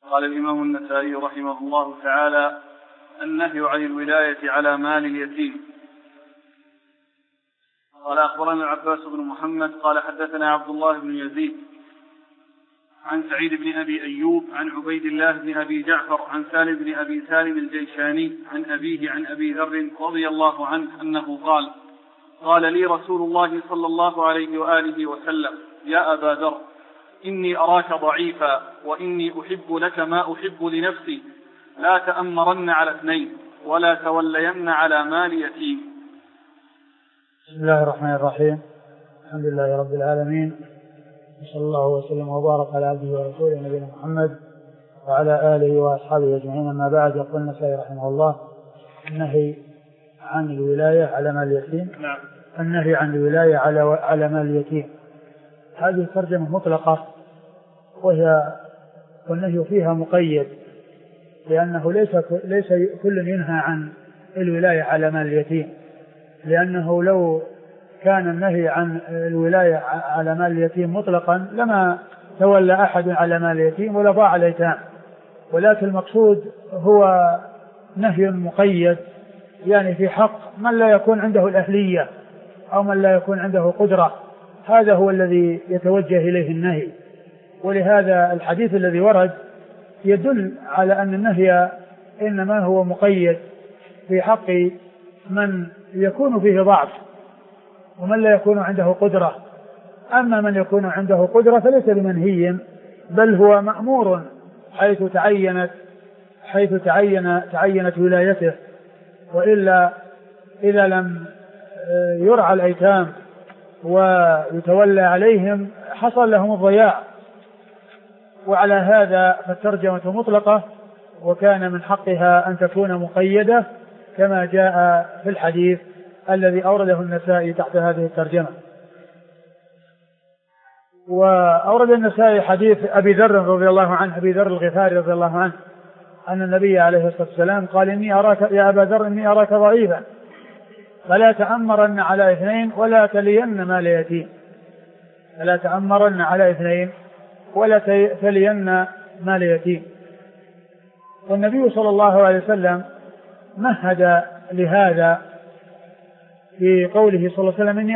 قال الإمام النسائي رحمه الله تعالى: النهي عن الولاية على مال اليتيم. قال أخبرنا العباس بن محمد قال حدثنا عبد الله بن يزيد عن سعيد بن أبي أيوب عن عبيد الله بن أبي جعفر عن سالم بن أبي سالم الجيشاني عن أبيه عن أبي ذر رضي الله عنه أنه قال لي رسول الله صلى الله عليه وآله وسلم: يا أبا ذر، إني أراك ضعيفا وإني أحب لك ما أحب لنفسي، لا تأمرن على اثنين ولا تولين على مال يتيم. بسم الله الرحمن الرحيم. الحمد لله رب العالمين، وصلى الله وسلم وبارك على عبده ورسوله نبينا محمد وعلى آله وأصحابه أجمعين. أما بعد، يقول النسائي رحمه الله: النهي عن الولاية على مال اليتيم. النهي عن الولاية على مال اليتيم، هذه ترجمة مطلقة، والنهي فيها مقيد، لأنه ليس كل ينهى عن الولاية على مال اليتيم، لأنه لو كان النهي عن الولاية على مال اليتيم مطلقا لما تولى أحد على مال اليتيم ولا ضاع الأيتام، ولكن المقصود هو نهي مقيد، يعني في حق من لا يكون عنده الأهلية أو من لا يكون عنده قدرة، هذا هو الذي يتوجه إليه النهي. ولهذا الحديث الذي ورد يدل على أن النهي إنما هو مقيد في حق من يكون فيه ضعف ومن لا يكون عنده قدرة. أما من يكون عنده قدرة فليس بمنهي، بل هو مأمور حيث تعينت ولايته، وإلا إذا لم يرعى الأيتام ويتولى عليهم حصل لهم الضياع. وعلى هذا فالترجمة مطلقة، وكان من حقها أن تكون مقيدة كما جاء في الحديث الذي أورده النسائي تحت هذه الترجمة. وأورد النسائي حديث أبي ذر رضي الله عنه، أبي ذر الغفاري رضي الله عنه، أن النبي عليه الصلاة والسلام قال: إني أراك يا أبا ذر إني أراك ضعيفا فلا تأمرن على اثنين ولا تلين مال يتيم. فلا تأمرن على اثنين ولا تلين مال يتيم. والنبي صلى الله عليه وسلم مهد لهذا في قوله صلى الله عليه وسلم: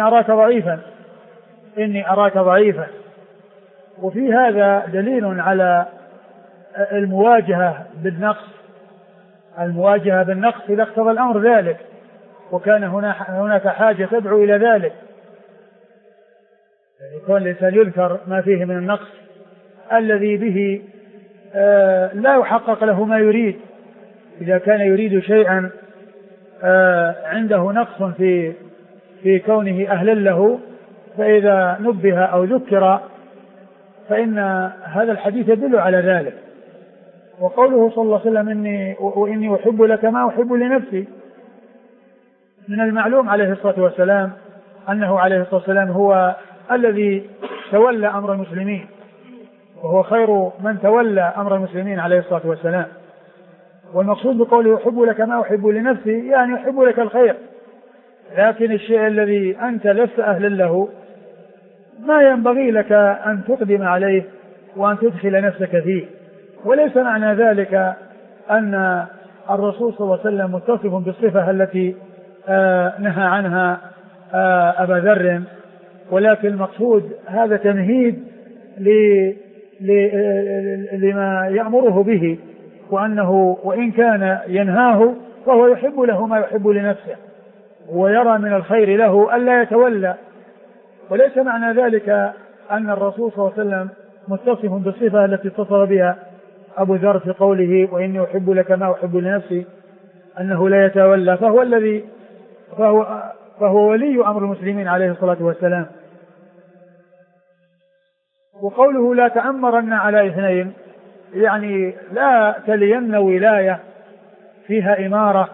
إني أراك ضعيفا. وفي هذا دليل على المواجهة بالنقص إذا اقتضى الأمر ذلك، وكان هناك حاجة تدعو إلى ذلك، يكون الإنسان يذكر ما فيه من النقص الذي به لا يحقق له ما يريد. إذا كان يريد شيئا عنده نقص في كونه أهلا له، فإذا نبه أو ذكر فإن هذا الحديث يدل على ذلك. وقوله صلى الله عليه وسلم: إني أحب لك ما أحب لنفسي، من المعلوم عليه الصلاة والسلام أنه عليه الصلاة والسلام هو الذي تولى أمر المسلمين، وهو خير من تولى أمر المسلمين عليه الصلاة والسلام. والمقصود بقوله أحب لك ما أحب لنفسي يعني أحب لك الخير، لكن الشيء الذي أنت لست أهلا له ما ينبغي لك أن تقدم عليه وأن تدخل نفسك فيه. وليس معنى ذلك أن الرسول صلى الله عليه وسلم متصف بالصفة التي نهى عنها أبا ذر، ولكن المقصود هذا تمهيد لما يأمره به، وأنه وإن كان ينهاه فهو يحب له ما يحب لنفسه، ويرى من الخير له ألا يتولى. وليس معنى ذلك أن الرسول صلى الله عليه وسلم متصف بالصفة التي اتصف بها أبو ذر في قوله: وإني أحب لك ما أحب لنفسي، أنه لا يتولى، فهو ولي أمر المسلمين عليه الصلاة والسلام. وقوله لا تأمرن على اثنين يعني لا تلين ولاية فيها إمارة،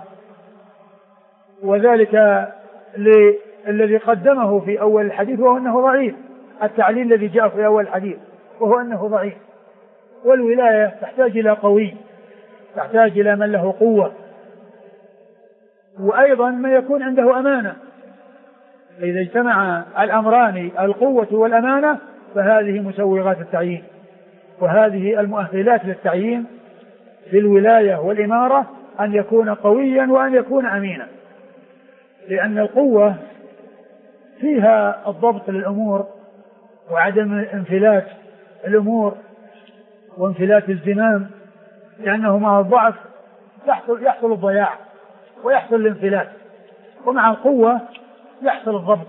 وذلك الذي قدمه في أول الحديث وهو أنه ضعيف، التعليل الذي جاء في أول الحديث وهو أنه ضعيف. والولاية تحتاج إلى قوي، تحتاج إلى من له قوة، وأيضا ما يكون عنده أمانة. إذا اجتمع الأمران القوة والأمانة فهذه مسوغات التعيين. وهذه المؤهلات للتعيين في الولاية والإمارة أن يكون قويا وأن يكون أمينا، لأن القوة فيها الضبط للأمور وعدم انفلات الأمور وانفلات الزمام، لأنه مع الضعف يحصل الضياع ويحصل الانفلات، ومع القوة يحصل الضبط.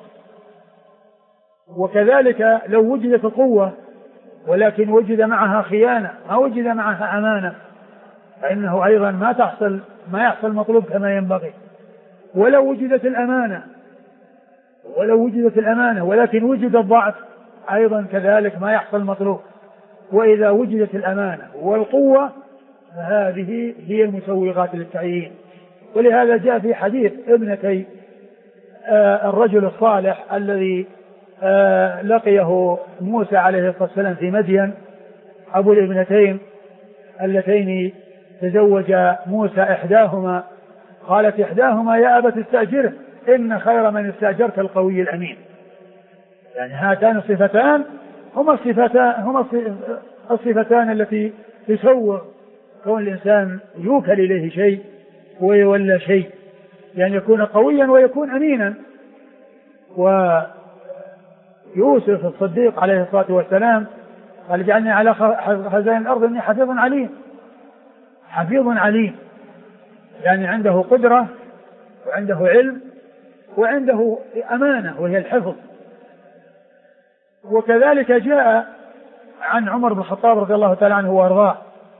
وكذلك لو وجدت القوة ولكن وجد معها خيانة ما وجد معها أمانة فإنه أيضا ما يحصل مطلوب كما ينبغي. ولو وجدت الأمانة ولكن وجد الضعف أيضا كذلك ما يحصل مطلوب. وإذا وجدت الأمانة والقوة فهذه هي المسوغات للتعيين. ولهذا جاء في حديث ابنتي الرجل الصالح الذي لقيه موسى عليه الصلاة والسلام في مدين، أبو الابنتين اللتين تزوج موسى إحداهما، قالت إحداهما يا أبت استأجره إن خير من استأجرت القوي الأمين. يعني هاتان الصفتان هما الصفتان التي تسوغ كون الإنسان يوكل إليه شيء ويولى شيء، يعني يكون قويا ويكون أمينا. ويوسف الصديق عليه الصلاة والسلام قال اجعلني على خزائن الأرض إني حفيظ عليم، يعني عنده قدرة وعنده علم وعنده أمانة وهي الحفظ. وكذلك جاء عن عمر بن الخطاب رضي الله تعالى عنه وارضاه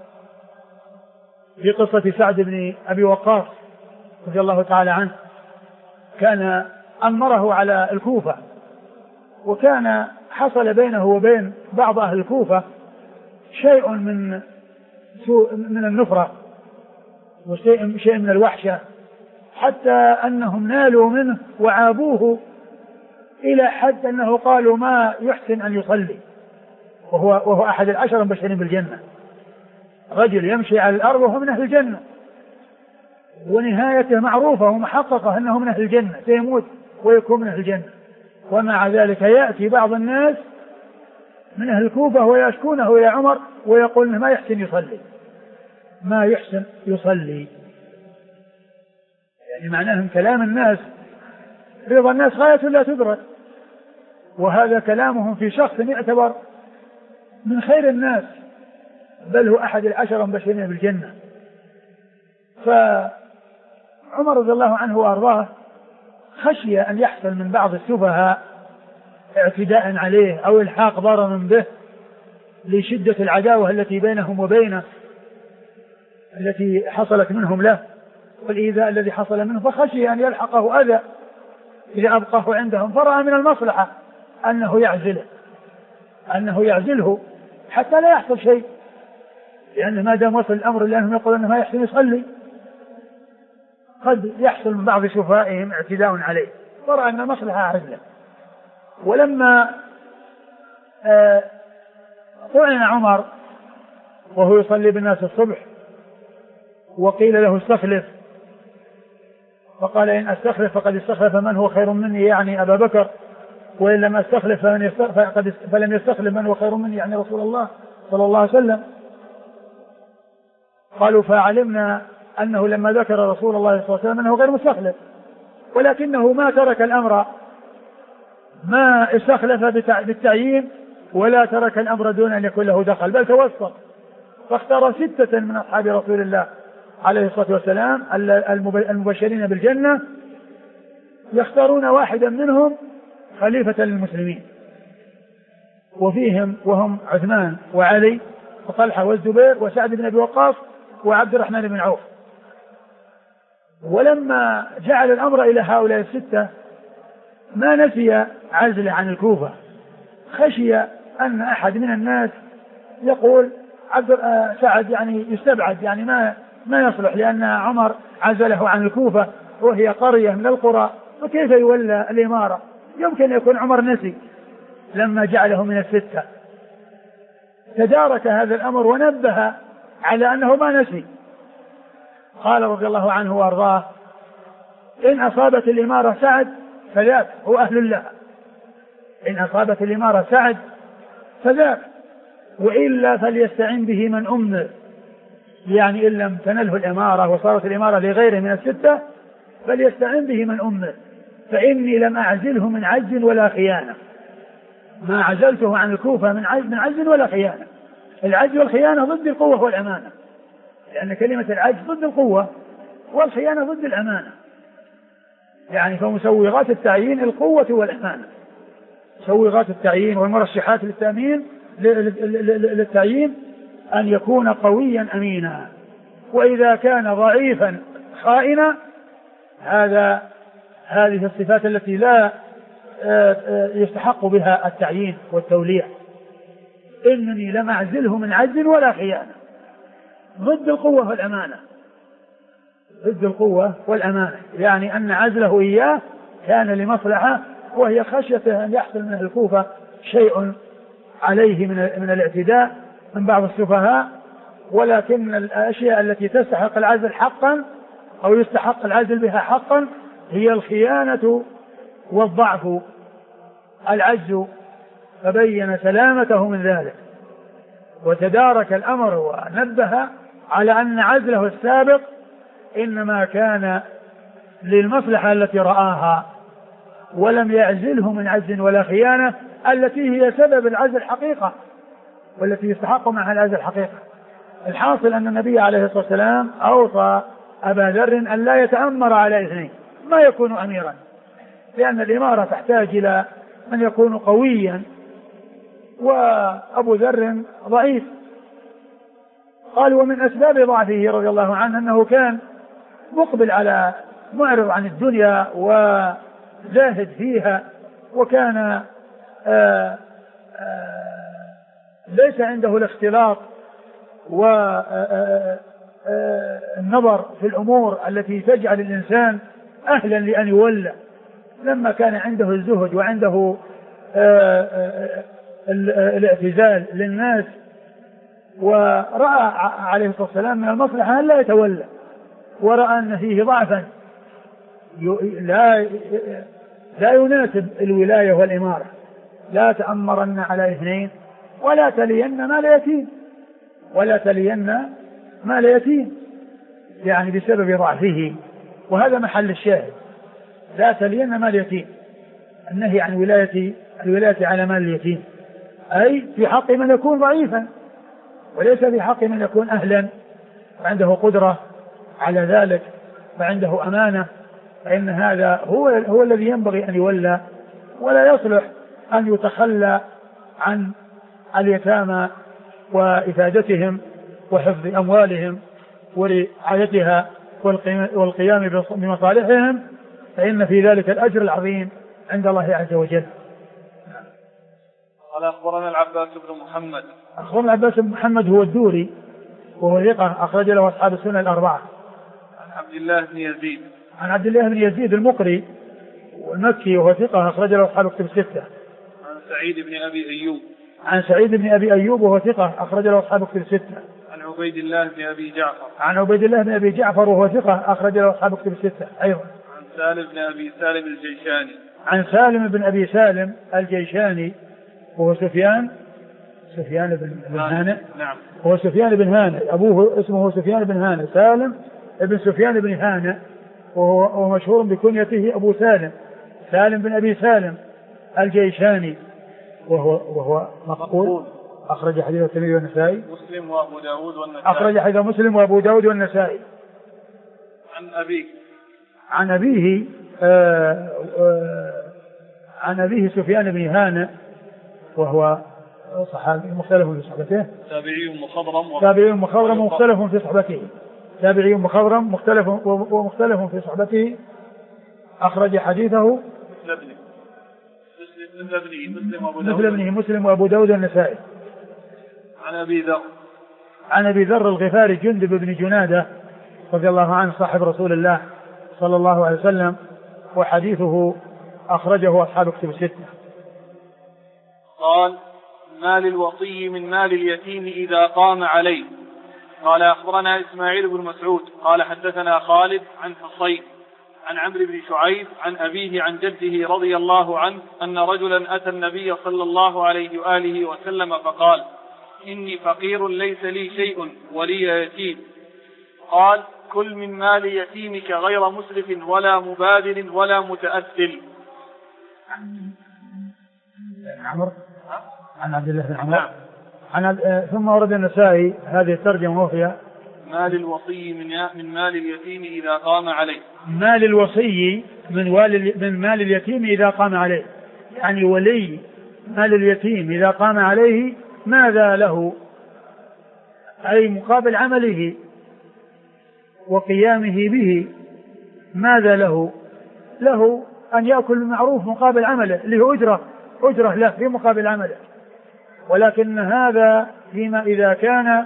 في قصة سعد بن أبي وقاص رضي الله تعالى عنه، كان أمره على الكوفة، وكان حصل بينه وبين بعض أهل الكوفة شيء من النفرة وشيء من الوحشة، حتى أنهم نالوا منه وعابوه إلى حد أنه قالوا ما يحسن أن يصلي، وهو أحد 10 المبشرين بالجنة، رجل يمشي على الأرض وهو من أهل الجنة، ونهايته معروفة ومحققة أنه من أهل الجنة، سيموت ويكون من أهل الجنة. ومع ذلك يأتي بعض الناس من أهل الكوفة ويشكونه يا عمر ويقول إنه ما يحسن يصلي. يعني معناه كلام الناس رضا الناس غاية لا تدرك، وهذا كلامهم في شخص يعتبر من خير الناس، بل هو أحد 10 المبشرين بالجنة. فعمر رضي الله عنه وأرضاه خشي أن يحصل من بعض السفهاء اعتداء عليه أو الحاق ضرر به لشدة العداوة التي بينهم وبينه التي حصلت منهم له والإيذاء الذي حصل منه، فخشي أن يلحقه أذى إذا أبقاه عندهم، فرأى من المصلحة أنه يعزله حتى لا يحصل شيء، لأن ما دام وصل الأمر لأنهم يقولون ما يحسن يصلي قد يحصل من بعض سفهائهم اعتداء عليه، فرأى أن المصلحة عزله. ولما طعن عمر وهو يصلي بالناس الصبح وقيل له استخلف، فقال إن أستخلف فقد استخلف من هو خير مني يعني أبا بكر، وإن لم أستخلف فلم يستخلف من هو خير مني يعني رسول الله صلى الله عليه وسلم. قالوا فعلمنا أنه لما ذكر رسول الله صلى الله عليه وسلم أنه غير مستخلف، ولكنه ما ترك الأمر، ما استخلف بالتعيين ولا ترك الأمر دون أن يكون له دخل، بل توسط، فاختار 6 من أصحاب رسول الله عليه الصلاة والسلام المبشرين بالجنة، يختارون واحدا منهم خليفة للمسلمين، وهم عثمان وعلي وطلحة والزبير وسعد بن أبي وقاص وعبد الرحمن بن عوف. ولما جعل الأمر إلى هؤلاء 6 ما نسي عزله عن الكوفة، خشي أن أحد من الناس يقول سعد يعني يستبعد، يعني ما يصلح، لأن عمر عزله عن الكوفة وهي قرية من القرى، وكيف يولى الإمارة؟ يمكن يكون عمر نسي لما جعله من 6. تدارك هذا الأمر ونبه على أنه ما نسي. قال رضي الله عنه وأرضاه إن أصابت الإمارة سعد فذاك هو أهل الله، إن أصابت الإمارة سعد فذاك وإلا فليستعن به من أمر، يعني إن لم تنله الإمارة وصارت الإمارة لغيره من الستة فليستعن به من أمر، فإني لم أعزله من عجز ولا خيانة، ما عزلته عن الكوفة من عجز ولا خيانة. العجز والخيانة ضد القوة والأمانة، لأن كلمة العجز ضد القوة والخيانة ضد الأمانة، يعني فمسوغات التعيين القوة والأمانة، مسوغات التعيين والمرشحات للتعيين أن يكون قويا أمينا، وإذا كان ضعيفا خائنا هذه الصفات التي لا يستحق بها التعيين والتوليع. إنني لم أعزله من عجز ولا خيانة، ضد القوة والأمانة، ضد القوة والأمانة، يعني أن عزله إياه كان لمصلحة، وهي خشية أن يحصل من الكوفة شيء عليه من الاعتداء من بعض السفهاء، ولكن الأشياء التي تستحق العزل حقا أو يستحق العزل بها حقا هي الخيانة والضعف، العجز، فبين سلامته من ذلك وتدارك الأمر ونبه على أن عزله السابق إنما كان للمصلحة التي رآها، ولم يعزله من عجز ولا خيانة التي هي سبب العزل حقيقة والتي يستحق معها العزل حقيقة. الحاصل أن النبي عليه الصلاة والسلام أوصى أبا ذر أن لا يتأمر على اثنين ما يكون أميرا، لأن الإمارة تحتاج إلى من يكون قويا، وأبو ذر ضعيف. قال ومن أسباب ضعفه رضي الله عنه أنه كان مقبل على معرض عن الدنيا وزاهد فيها، وكان ليس عنده الاختلاط والنظر في الأمور التي تجعل الإنسان أهلا لأن يولى. لما كان عنده الزهد وعنده الاعتزال للناس، ورأى عليه الصلاة والسلام من المصلحة أن لا يتولى، ورأى أن فيه ضعفا لا يناسب الولاية والإمارة، لا تأمرن على اثنين ولا تلين مال يتيم، يعني بسبب ضعفه، وهذا محل الشاهد، لا تلين مال يتيم، النهي عن الولاية على مال اليتيم، أي في حق من يكون ضعيفا، وليس في حق من يكون أهلا وعنده قدرة على ذلك وعنده أمانة، فإن هذا هو الذي ينبغي أن يولى، ولا يصلح أن يتخلى عن اليتامى وإفادتهم وحفظ أموالهم ورعايتها والقيام بمصالحهم، فإن في ذلك الأجر العظيم عند الله عز وجل. قال أخبرنا العباس بن محمد. أخبرنا العباس بن محمد هو الدوري وهو ثقة أخرج له أصحاب السنن الأربعة. عن عبد الله بن يزيد. عن عبد الله بن يزيد المقري والمكي وهو ثقة أخرج له أصحاب الكتب الستة. عن سعيد بن أبي أيوب. عن سعيد بن أبي أيوب وهو ثقة أخرج له أصحاب الكتب الستة. عن عبيد الله بن أبي جعفر. عن عبيد الله بن أبي جعفر وهو ثقة أخرج له أصحاب الكتب الستة أيضا. عن سالم بن أبي سالم الجيشاني. عن سالم بن أبي سالم الجيشاني وهو سفيان بن هانئ. نعم. هو سفيان بن هانئ، أبوه اسمه سفيان بن هانئ، سالم ابن سفيان بن هانئ، وهو مشهور بكنيته أبو سالم، سالم بن أبي سالم الجيشاني، وهو مقبول، أخرج حديث الترمذي والنسائي. مسلم وأبو داود والنسائي. أخرج حديث مسلم وأبو داود والنسائي. عن أبيه سفيان بن هانئ وهو صحابي مختلف في صحبته. تابعي مخضرم مختلف في صحبته. تابعي مخضرم مختلف في صحبته. أخرج حديثه مثل ابنه مسلم وأبو داود والنسائي. عن أبي ذر الغفاري جندب بن جنادة رضي الله عنه صاحب رسول الله صلى الله عليه وسلم، وحديثه أخرجه أصحاب الكتب الستة. قال ما للوصي من مال اليتيم إذا قام عليه. قال أخبرنا إسماعيل بن مسعود قال حدثنا خالد عن حصين عن عمرو بن شعيب عن أبيه عن جده رضي الله عنه أن رجلا أتى النبي صلى الله عليه وآله وسلم فقال إني فقير ليس لي شيء ولي يتيم. قال كل من مال يتيمك غير مسرف ولا مبادر ولا متأثل. عمرو عن عبد الله بن عمر ثم ورد النسائي هذه الترجمة وهي مال الوصي من مال اليتيم إذا قام عليه. مال الوصي من مال اليتيم إذا قام عليه، يعني ولي مال اليتيم إذا قام عليه ماذا له، أي مقابل عمله وقيامه به ماذا له؟ له أن يأكل بالمعروف مقابل عمله اللي هو أجرة له في مقابل عمله، ولكن هذا فيما إذا كان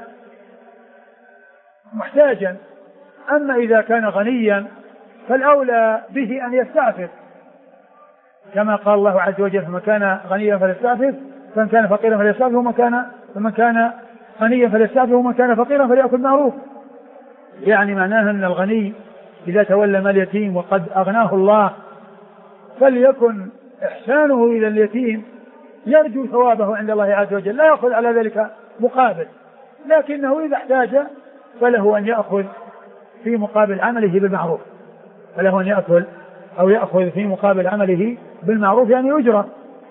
محتاجا. أما إذا كان غنيا فالأولى به أن يستعفف، كما قال الله عز وجل فمن كان غنيا فليستعفف، فمن كان فقيرا فليستعفف، ومن كان غنيا فليستعفف، ومن كان فقيرا فليأكل معروف. يعني معناه أن الغني إذا تولى مال اليتيم وقد أغناه الله فليكن إحسانه إلى اليتيم يرجو ثوابه عند الله عز وجل، لا يأخذ على ذلك مقابل، لكنه إذا احتاج فله أن يأخذ في مقابل عمله بالمعروف، فله أن يأكل أو يأخذ في مقابل عمله بالمعروف، يعني أجرة.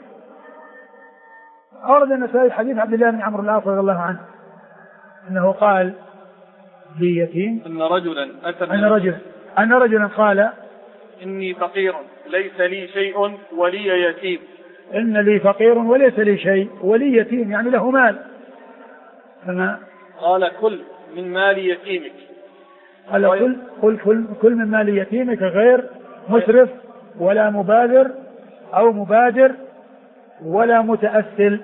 أورد النسائي حديث عبد الله بن عمرو بن العاص رضي الله عنه أنه قال ليتيم أن رجلا قال إني فقير ليس لي شيء ولي يتيم. إن لي فقير وليس لي شيء ولي يتيم، يعني له مال. قال كل من مال يتيمك. قال كل من مال يتيمك غير مسرف ولا مبادر أو مبادر ولا متأثل.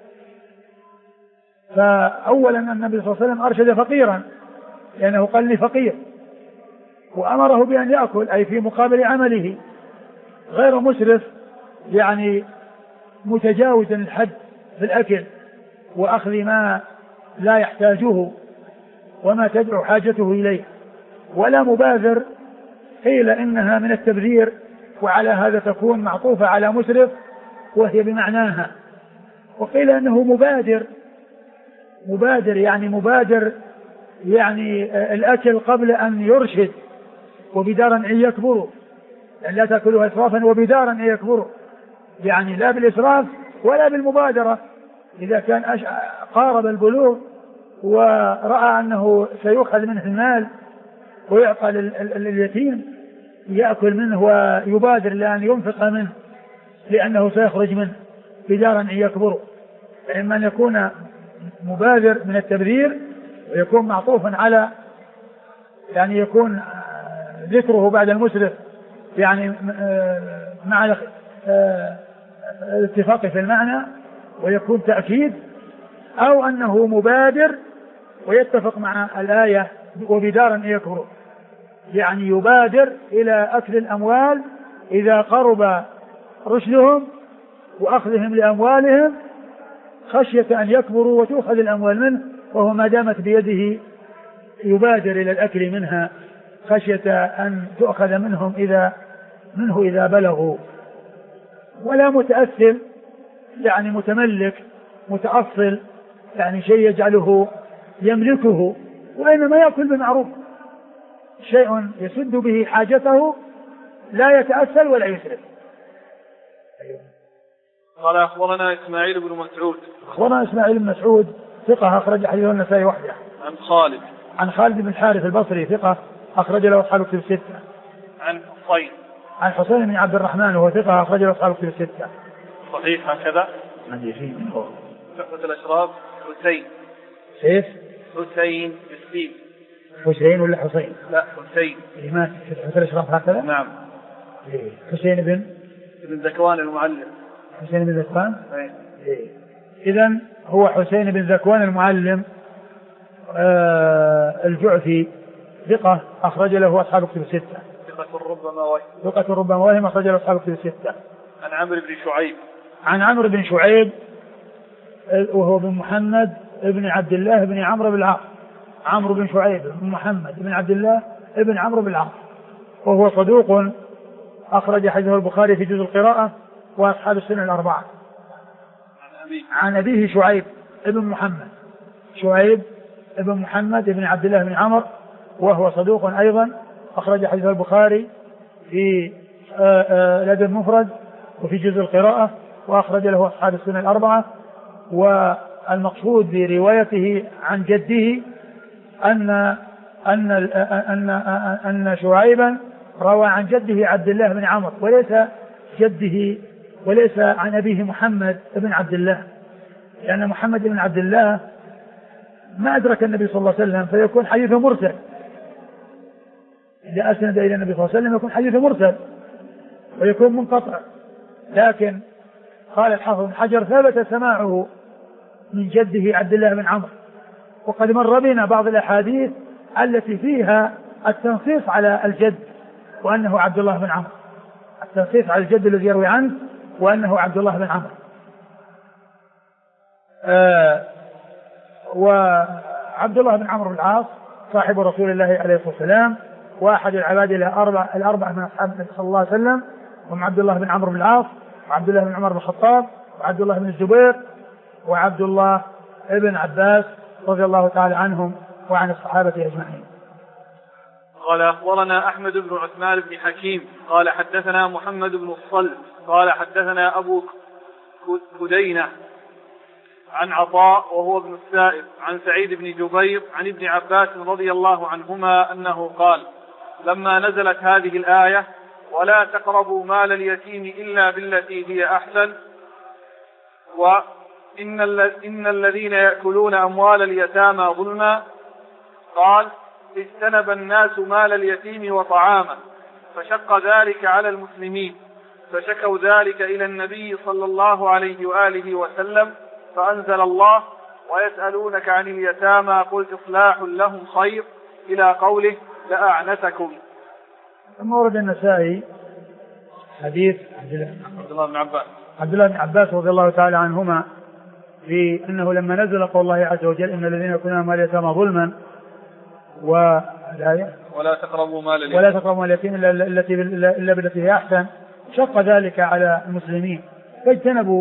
فأولا النبي صلى الله عليه وسلم أرشد فقيرا لأنه قال لي فقير، وأمره بأن يأكل أي في مقابل عمله، غير مسرف يعني متجاوز الحد في الأكل وأخذ ما لا يحتاجه وما تدعو حاجته إليه، ولا مبادر قيل إنها من التبذير، وعلى هذا تكون معطوفة على مسرف وهي بمعناها، وقيل أنه مبادر يعني الأكل قبل أن يرشد وبدارا أن يكبروا، يعني لا تأكلوا إسرافا وبدارا أن يكبروا، يعني لا بالإسراف ولا بالمبادرة. إذا كان قارب البلوغ ورأى أنه سيؤخذ منه المال ويعطى لليتيم يأكل منه ويبادر لأن ينفق منه لأنه سيخرج منه بدارا أن يكبروا. فإما أن يكون مبادر من التبذير ويكون معطوفا على يعني يكون ذكره بعد المسرف يعني مع الاتفاق في المعنى ويكون تأكيد، أو أنه مبادر ويتفق مع الآية وبدارا أن يكبروا، يعني يبادر إلى أكل الأموال إذا قرب رشدهم وأخذهم لأموالهم خشية أن يكبروا وتؤخذ الأموال منه، وهو ما دامت بيده يبادر إلى الأكل منها خشية أن تؤخذ منهم إذا بلغوا. ولا متأثل يعني متملك متأصل، يعني شيء يجعله يملكه، وإنما يأكل بمعروف، شيء يسد به حاجته لا يتأثل ولا يسرف. قال أخبرنا إسماعيل بن مسعود ثقة أخرج حديثه النسائي وحده. عن خالد بن الحارث البصري ثقة أخرج له أصحاب الكتب الستة. عن حسين بن عبد الرحمن وهو ثقة أخرج له أصحاب الكتب الستة. صحيح هكذا. تحفة الأشراف حسين بالسين. حسين ولا حسين؟ لا حسين. ما تحفة الأشراف هكذا؟ نعم. حسين بن ذكوان المعلم. حسين بن ذكوان. إذن هو حسين بن ذكوان المعلم الجعفي ثقة أخرج له أصحاب الكتب الستة. ثقة ربما وهم أخرج له أصحاب الكتب الستة. عن عمرو بن شعيب وهو بن محمد ابن عبد الله بن عمرو بن العاص. عمرو بن شعيب بن محمد بن عبد الله ابن عمرو بن العاص، وهو صدوق أخرج حديثه البخاري في جزء القراءة وأصحاب السنن الأربعة. عن أبيه شعيب ابن محمد شعيب بن محمد بن عبد الله بن عمرو وهو صدوق أيضا، أخرج حديث البخاري في الأدب المفرد وفي جزء القراءة، وأخرج له أصحاب السنن الأربعة. والمقصود بروايته عن جده أن شعيبا روى عن جده عبد الله بن عمرو وليس عن أبيه محمد بن عبد الله، لأن محمد بن عبد الله ما أدرك النبي صلى الله عليه وسلم فيكون حديث مرسل، إذا أسند إلى النبي صلى الله عليه وسلم يكون حديث مرسل ويكون منقطع. لكن قال الحافظ بن حجر ثبت سماعه من جده عبد الله بن عمرو، وقد مر بنا بعض الأحاديث التي فيها التنصيص على الجد وأنه عبد الله بن عمرو، التنصيص على الجد الذي يروي عنه وأنه عبد الله بن عمرو. وعبد الله بن عمرو بن العاص صاحب رسول الله عليه الصلاة والسلام، واحد العباد الأربعة من أصحاب النبي صلى الله عليه وسلم، هم عبد الله بن عمرو بن العاص وعبد الله بن عمر بن الخطاب وعبد الله بن الزبير وعبد الله ابن عباس رضي الله تعالى عنهم وعن الصحابة أجمعين. قال أخبرنا أحمد بن عثمان بن حكيم قال حدثنا محمد بن الصلت قال حدثنا أبو كدينة عن عطاء وهو ابن السائب عن سعيد بن جبير عن ابن عباس رضي الله عنهما أنه قال لما نزلت هذه الآية ولا تقربوا مال اليتيم إلا بالتي هي أحسن وإن الذين يأكلون أموال اليتامى ظلما، قال اجتنب الناس مال اليتيم وطعامه فشق ذلك على المسلمين، فشكوا ذلك إلى النبي صلى الله عليه وآله وسلم، فأنزل الله ويسألونك عن اليتامى قل إصلاح لهم خير إلى قوله لأعنتكم. ثم ورد النسائي حديث عبد الله بن عباس رضي الله تعالى عنهما في أنه لما نزل قول الله عز وجل إن الذين يأكلون أموال اليتامى ظلما ولا تقربوا مال اليتيم إلا بالتي هي أحسن، شق ذلك على المسلمين فاجتنبوا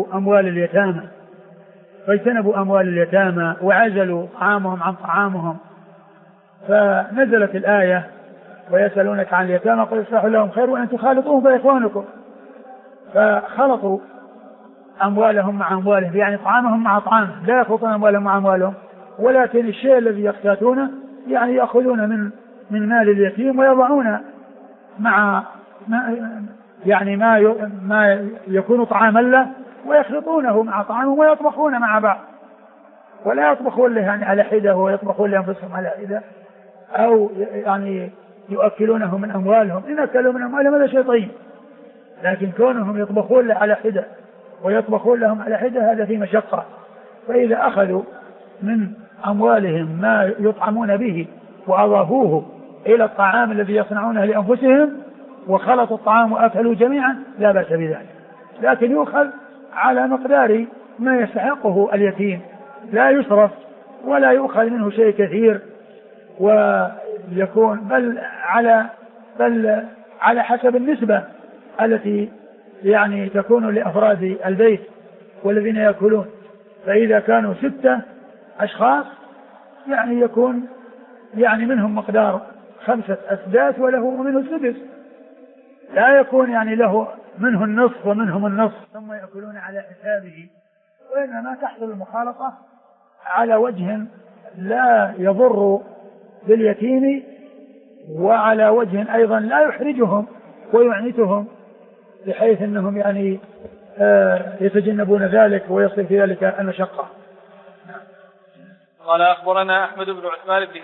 أموال اليتامى وعزلوا طعامهم عن طعامهم، فنزلت الآية ويسألونك عن اليتامى قل إصلاح لهم خير وأن تخالطوهم فإخوانكم، فخلطوا أموالهم مع أموالهم، يعني طعامهم مع طعامهم، لا يخلطون أموالهم مع أموالهم، ولكن الشيء الذي يقتاتونه يعني يأخذون من مال اليتيم ويضعون مع ما يكون طعاما له ويخلطونه مع طعامهم ويطبخون مع بعض، ولا يطبخون له يعني على حدة ويطبخون لأنفسهم على حدة، أو يعني يؤكلونه من أموالهم، إن أكلوا من أموالهم هذا شيء طيب، لكن كونهم يطبخون له على حدة ويطبخون لهم على حدة هذا في مشقة. فإذا أخذوا من أموالهم ما يطعمون به وأضافوه إلى الطعام الذي يصنعونه لأنفسهم وخلطوا الطعام وأكلوا جميعا لا بأس بذلك، لكن يؤخذ على مقدار ما يستحقه اليتيم، لا يصرف ولا يؤخذ منه شيء كثير، ويكون بل على حسب النسبة التي يعني تكون لأفراد البيت والذين يأكلون، فإذا كانوا 6 أشخاص يعني يكون يعني منهم مقدار 5 أسداس وله منه السدس، لا يكون يعني له منه النصف ومنهم النصف ثم يأكلون على حسابه، وإنما تحصل المخالطة على وجه لا يضر باليتيم وعلى وجه أيضا لا يحرجهم ويعنتهم بحيث أنهم يعني يتجنبون ذلك ويصل في ذلك المشقة. قال أخبرنا أحمد بن عثمان بن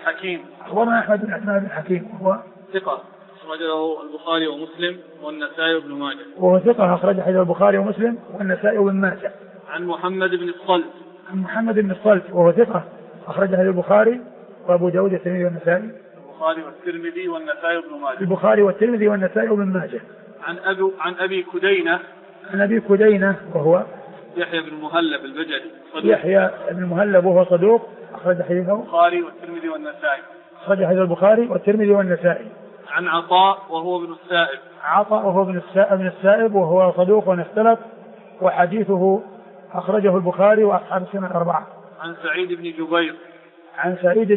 حكيم هو ثقة أخرجه البخاري ومسلم والنسائي وابن ماجه، وهو ثقة أخرج حديث البخاري ومسلم والنسائي وابن ماجه. عن محمد بن الصلت وهو ثقة أخرج حديث البخاري وأبو داود والترمذي والنسائي، البخاري والترمذي والنسائي وابن ماجه. عن أبي كدينة وهو يحيى بن المهلب البجلي يحيى بن المهلب وهو صدوق أخرج حديثه البخاري والترمذي والنسائي، أخرج حديث البخاري والترمذي والنسائي. عن عطاء وهو ابن السائب وهو صدوق ونختلط، وحديثه أخرجه البخاري وأصحاب السنن الأربعة. عن سعيد بن عن سعيد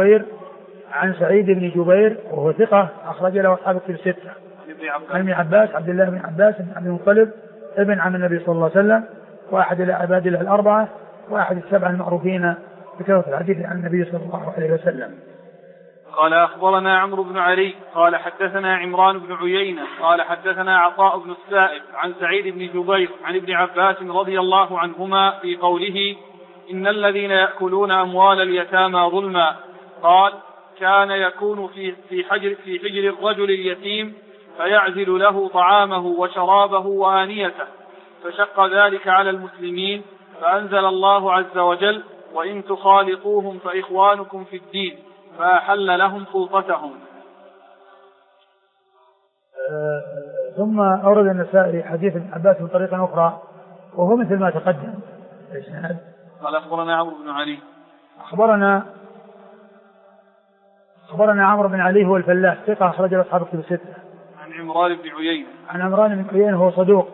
بن جبير وهو ثقة أخرج له أصحاب الكتب الستة. عن ابن عباس عبد الله بن عباس بن عبد المطلب ابن عم النبي صلى الله عليه وسلم وأحد العباد الله الأربعة وأحد السبعة المعروفين بكثرة الحديث عن النبي صلى الله عليه وسلم. قال أخبرنا عمرو بن علي قال حدثنا عمران بن عيينة قال حدثنا عطاء بن السائب عن سعيد بن جبير عن ابن عباس رضي الله عنهما في قوله إن الذين يأكلون أموال اليتامى ظلما قال كان يكون في حجر الرجل اليتيم فيعزل له طعامه وشرابه وآنيته فشق ذلك على المسلمين فأنزل الله عز وجل وإن تخالطوهم فإخوانكم في الدين فأحل لهم سلطتهم. ثم أورد النسائي حديث ابن عباس من طريقة أخرى وهو مثل ما تقدم. قال أخبرنا عمرو بن علي أخبرنا عمرو بن علي هو الفلاح ثقة أخرج له أصحاب الكتب الستة. عن عمران بن عيينة عمران بن عيينة هو صدوق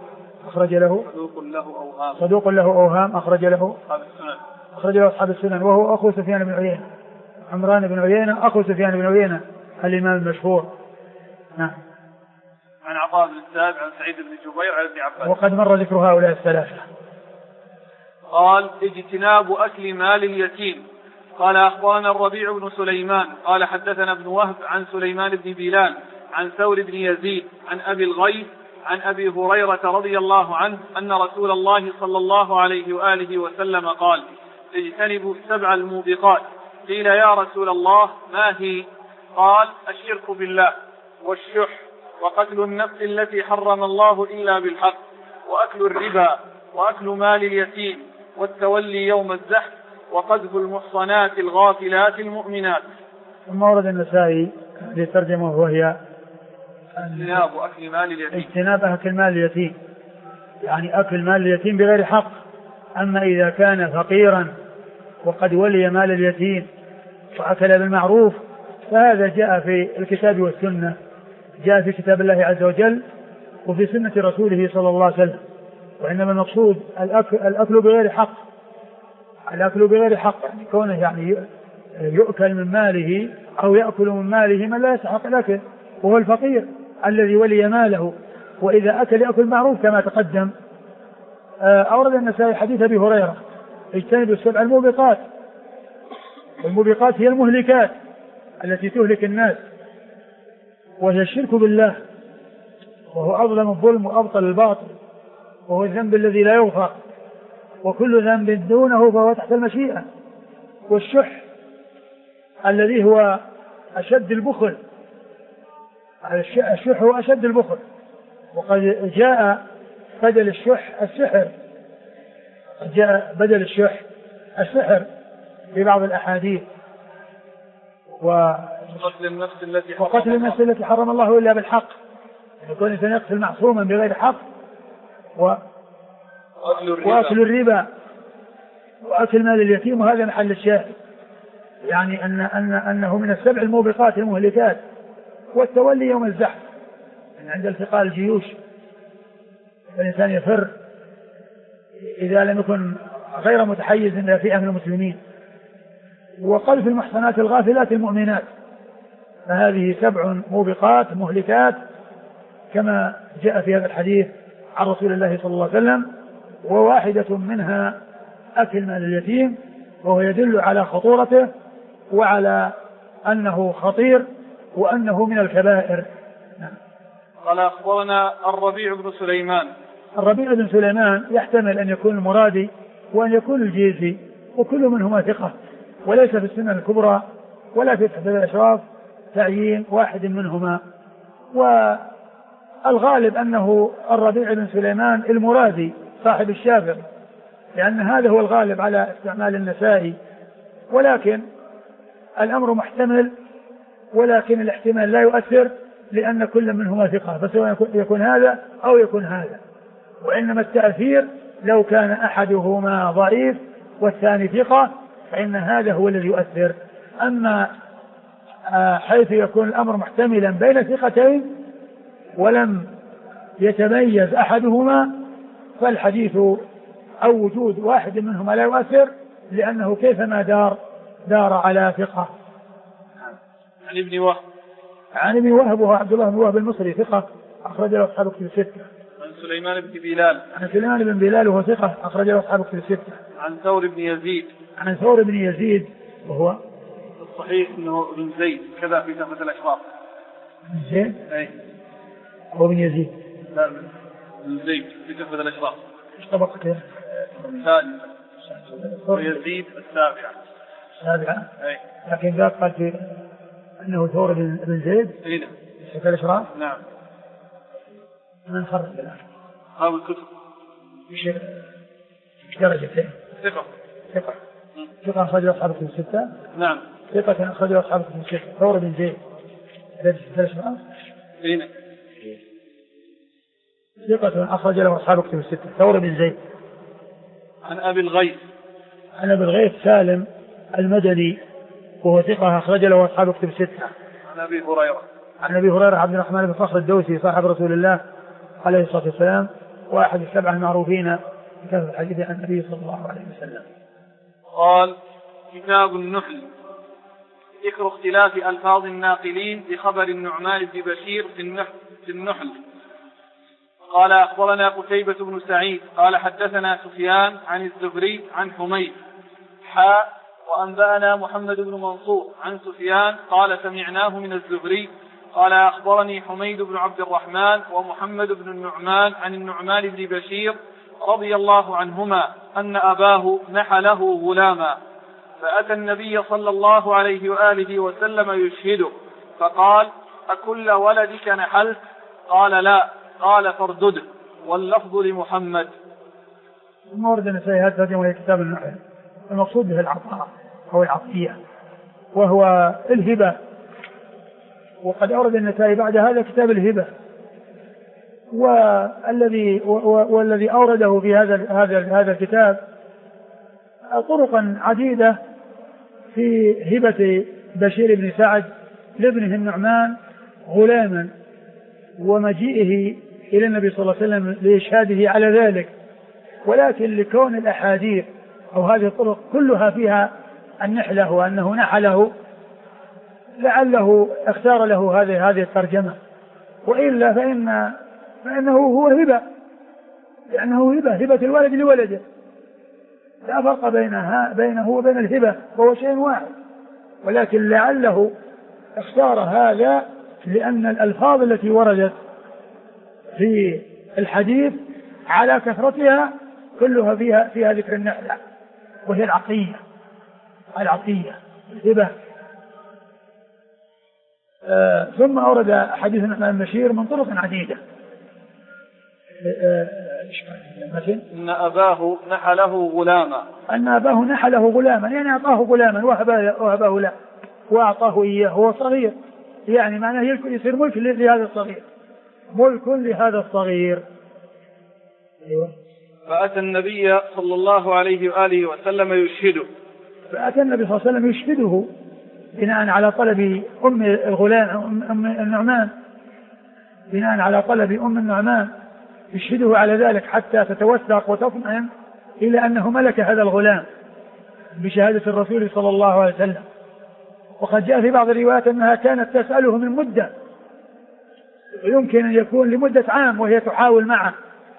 له أوهام أخرج له أصحاب السنن وهو أخو سفيان بن عيينة. عمران بن عيينة أخو سفيان بن عيينة الإمام المشهور. نعم. عن عطاء بن السائب عن سعيد بن جبير عن ابن عباس وقد مر ذكر هؤلاء الثلاثة. قال اجتناب أكل مال اليتيم. قال أخبرنا الربيع بن سليمان قال حدثنا ابن وهب عن سليمان بن بلال عن ثور بن يزيد عن أبي الغيث عن أبي هريرة رضي الله عنه أن رسول الله صلى الله عليه وآله وسلم قال اجتنبوا السبع الموبقات. قيل يا رسول الله ما هي؟ قال الشرك بالله والشح وقتل النفس التي حرم الله إلا بالحق وأكل الربا وأكل مال اليتيم والتولي يوم الزحف وقذف المحصنات الغافلات المؤمنات. ثم ورد النسائي للترجمة وهي اجتناب أكل مال اليتيم. اجتناب أكل مال اليتيم يعني أكل مال اليتيم بغير حق. أما إذا كان فقيرا وقد ولي مال اليتيم وأكل بالمعروف فهذا جاء في الكتاب والسنة، جاء في كتاب الله عز وجل وفي سنة رسوله صلى الله عليه وسلم. وإنما المقصود الأكل بغير حق. الأكل بغير حق يعني كونه يعني يؤكل من ماله أو يأكل من ماله من لا يستحق الأكل وهو الفقير الذي ولي ماله، وإذا أكل يأكل معروف كما تقدم. أورد النسائي حديث أبي هريرة اجتنبوا السبع الموبقات. والموبقات هي المهلكات التي تهلك الناس، وهي الشرك بالله وهو أظلم الظلم وأبطل الباطل وهو الذنب الذي لا يغفر وكل ذنب دونه فهو تحت المشيئة. والشح الذي هو أشد البخل، الشح هو أشد البخل، وقد جاء بدل الشح السحر، جاء بدل الشح السحر في بعض الأحاديث. وقتل النفس التي حرم الله إلا بالحق، يكون الإنسان يقتل معصوما بغير حق، وأكل الربا وأكل مال اليتيم. وهذا محل الشاهد، يعني أنه من السبع الموبقات المهلكات. والتولي يوم الزحف يعني عند التقاء الجيوش الإنسان يفر إذا لم يكن غير متحيز إلى فئة من المسلمين. وقذف المحصنات الغافلات المؤمنات، فهذه سبع موبقات مهلكات كما جاء في هذا الحديث عن رسول الله صلى الله عليه وسلم. وواحدة منها أكل مال اليتيم، وهو يدل على خطورته وعلى أنه خطير وأنه من الكبائر. قال أخبرنا الربيع بن سليمان. الربيع بن سليمان يحتمل أن يكون المرادي وأن يكون الجيزي، وكل منهما ثقة، وليس في السنة الكبرى ولا في تحت الأشراف تعيين واحد منهما. والغالب أنه الربيع بن سليمان المرادي صاحب الشافعي، لأن هذا هو الغالب على استعمال النسائي، ولكن الأمر محتمل، ولكن الاحتمال لا يؤثر لأن كل منهما ثقة، فسواء يكون هذا أو يكون هذا. وإنما التأثير لو كان أحدهما ضعيف والثاني ثقة فإن هذا هو الذي يؤثر. أما حيث يكون الأمر محتملا بين ثقتين ولم يتميز أحدهما فالحديث أو وجود واحد منهما لا يؤثر، لأنه كيفما دار دار على ثقة. عن ابن وهب. عن ابن وهب وهو عبد الله بن وهب المصري ثقة أخرج له أصحاب كتب الستة. عن سليمان بن بلال. عن سليمان بن بلال وهو ثقة أخرج له أصحاب كتب الستة. عن ثور بن يزيد. عن ثور بن يزيد وهو الصحيح أنه بن زيد كذا في تحفة الأشراف. بن زيد؟ أي هو بن يزيد. لا بن زيد في تحفة الأشراف. إيش طبقته؟ الثالثة. ويزيد السابعة. السابعة. أي لكن ذاك قال في أنه ثور بن زيد. أي نعم. تحفة الأشراف. نعم. من خرج الآن؟ هذا الكتب. إيش درجتين؟ ثقة. ثقة. ثقة أخرج له أصحاب كتب الستة. نعم. ثقة أخرج له أصحاب كتب الستة. ثور بن زيد. أي نعم. ثقة أخرج له أصحاب كتب الستة. ثور بن زيد. عن أبي الغيث. عن أبي الغيث سالم المدني وهو ثقة أخرج له أصحاب كتب الستة. عن أبي هريرة. عن أبي هريرة عبد الرحمن بن صخر الدوسي صاحب رسول الله عليه الصلاة والسلام وأحد السبعة المعروفين بكثرة الحديث عن النبي صلى الله عليه وسلم. قال: كتاب النحل، ذكر اختلاف ألفاظ الناقلين بخبر النعمان بن بشير في النحل. قال: أخبرنا قتيبة بن سعيد قال حدثنا سفيان عن الزهري عن حميد وأنبأنا محمد بن منصور عن سفيان قال سمعناه من الزهري قال: أخبرني حميد بن عبد الرحمن ومحمد بن النعمان عن النعمان بن بشير رضي الله عنهما أن أباه نحله غلاما، فأتى النبي صلى الله عليه وآله وسلم يشهده، فقال: أكل ولدك نحلت؟ قال: لا. قال: فاردده. واللفظ لمحمد. المورد النسائي هذا وهي كتاب النحل، المقصود به العطاء أو العطية وهو الهبة، وقد أورد النسائي بعد هذا كتاب الهبة، والذي أورده في هذا الكتاب طرقا عديدة في هبة بشير بن سعد لابنه النعمان غلاما ومجيئه إلى النبي صلى الله عليه وسلم لإشهاده على ذلك، ولكن لكون الأحاديث أو هذه الطرق كلها فيها النحلة وأنه نحله لعله اختار له هذه الترجمة، وإلا فإنه هو هبة، لأنه هبة الولد لولده، لا فرق بينه وبين الهبة، وهو شيء واحد، ولكن لعله اختار هذا لأن الألفاظ التي وردت في الحديث على كثرتها كلها فيها ذكر النحلة، وهي العطية الهبة. ثم أورد حديث النعمان بن بشير من طرق عديدة. إن أباه نحله غلاما. أن أباه نحله غلاما يعني أعطاه غلاما وهبه له وأعطاه إياه هو صغير، يعني معناه يصير ملك لهذا الصغير، ملك لهذا الصغير. أيوة. فأتى النبي صلى الله عليه وآله وسلم يشهده. فأتى النبي صلى الله عليه وسلم يشهده بناء على طلب أم الغلام أم النعمان، بناء على طلب أم النعمان يشهده على ذلك حتى تتوثق وتطمئن إلى أنه ملك هذا الغلام بشهادة الرسول صلى الله عليه وسلم. وقد جاء في بعض الروايات أنها كانت تسأله من مدة، ويمكن أن يكون لمدة عام وهي تحاول معه،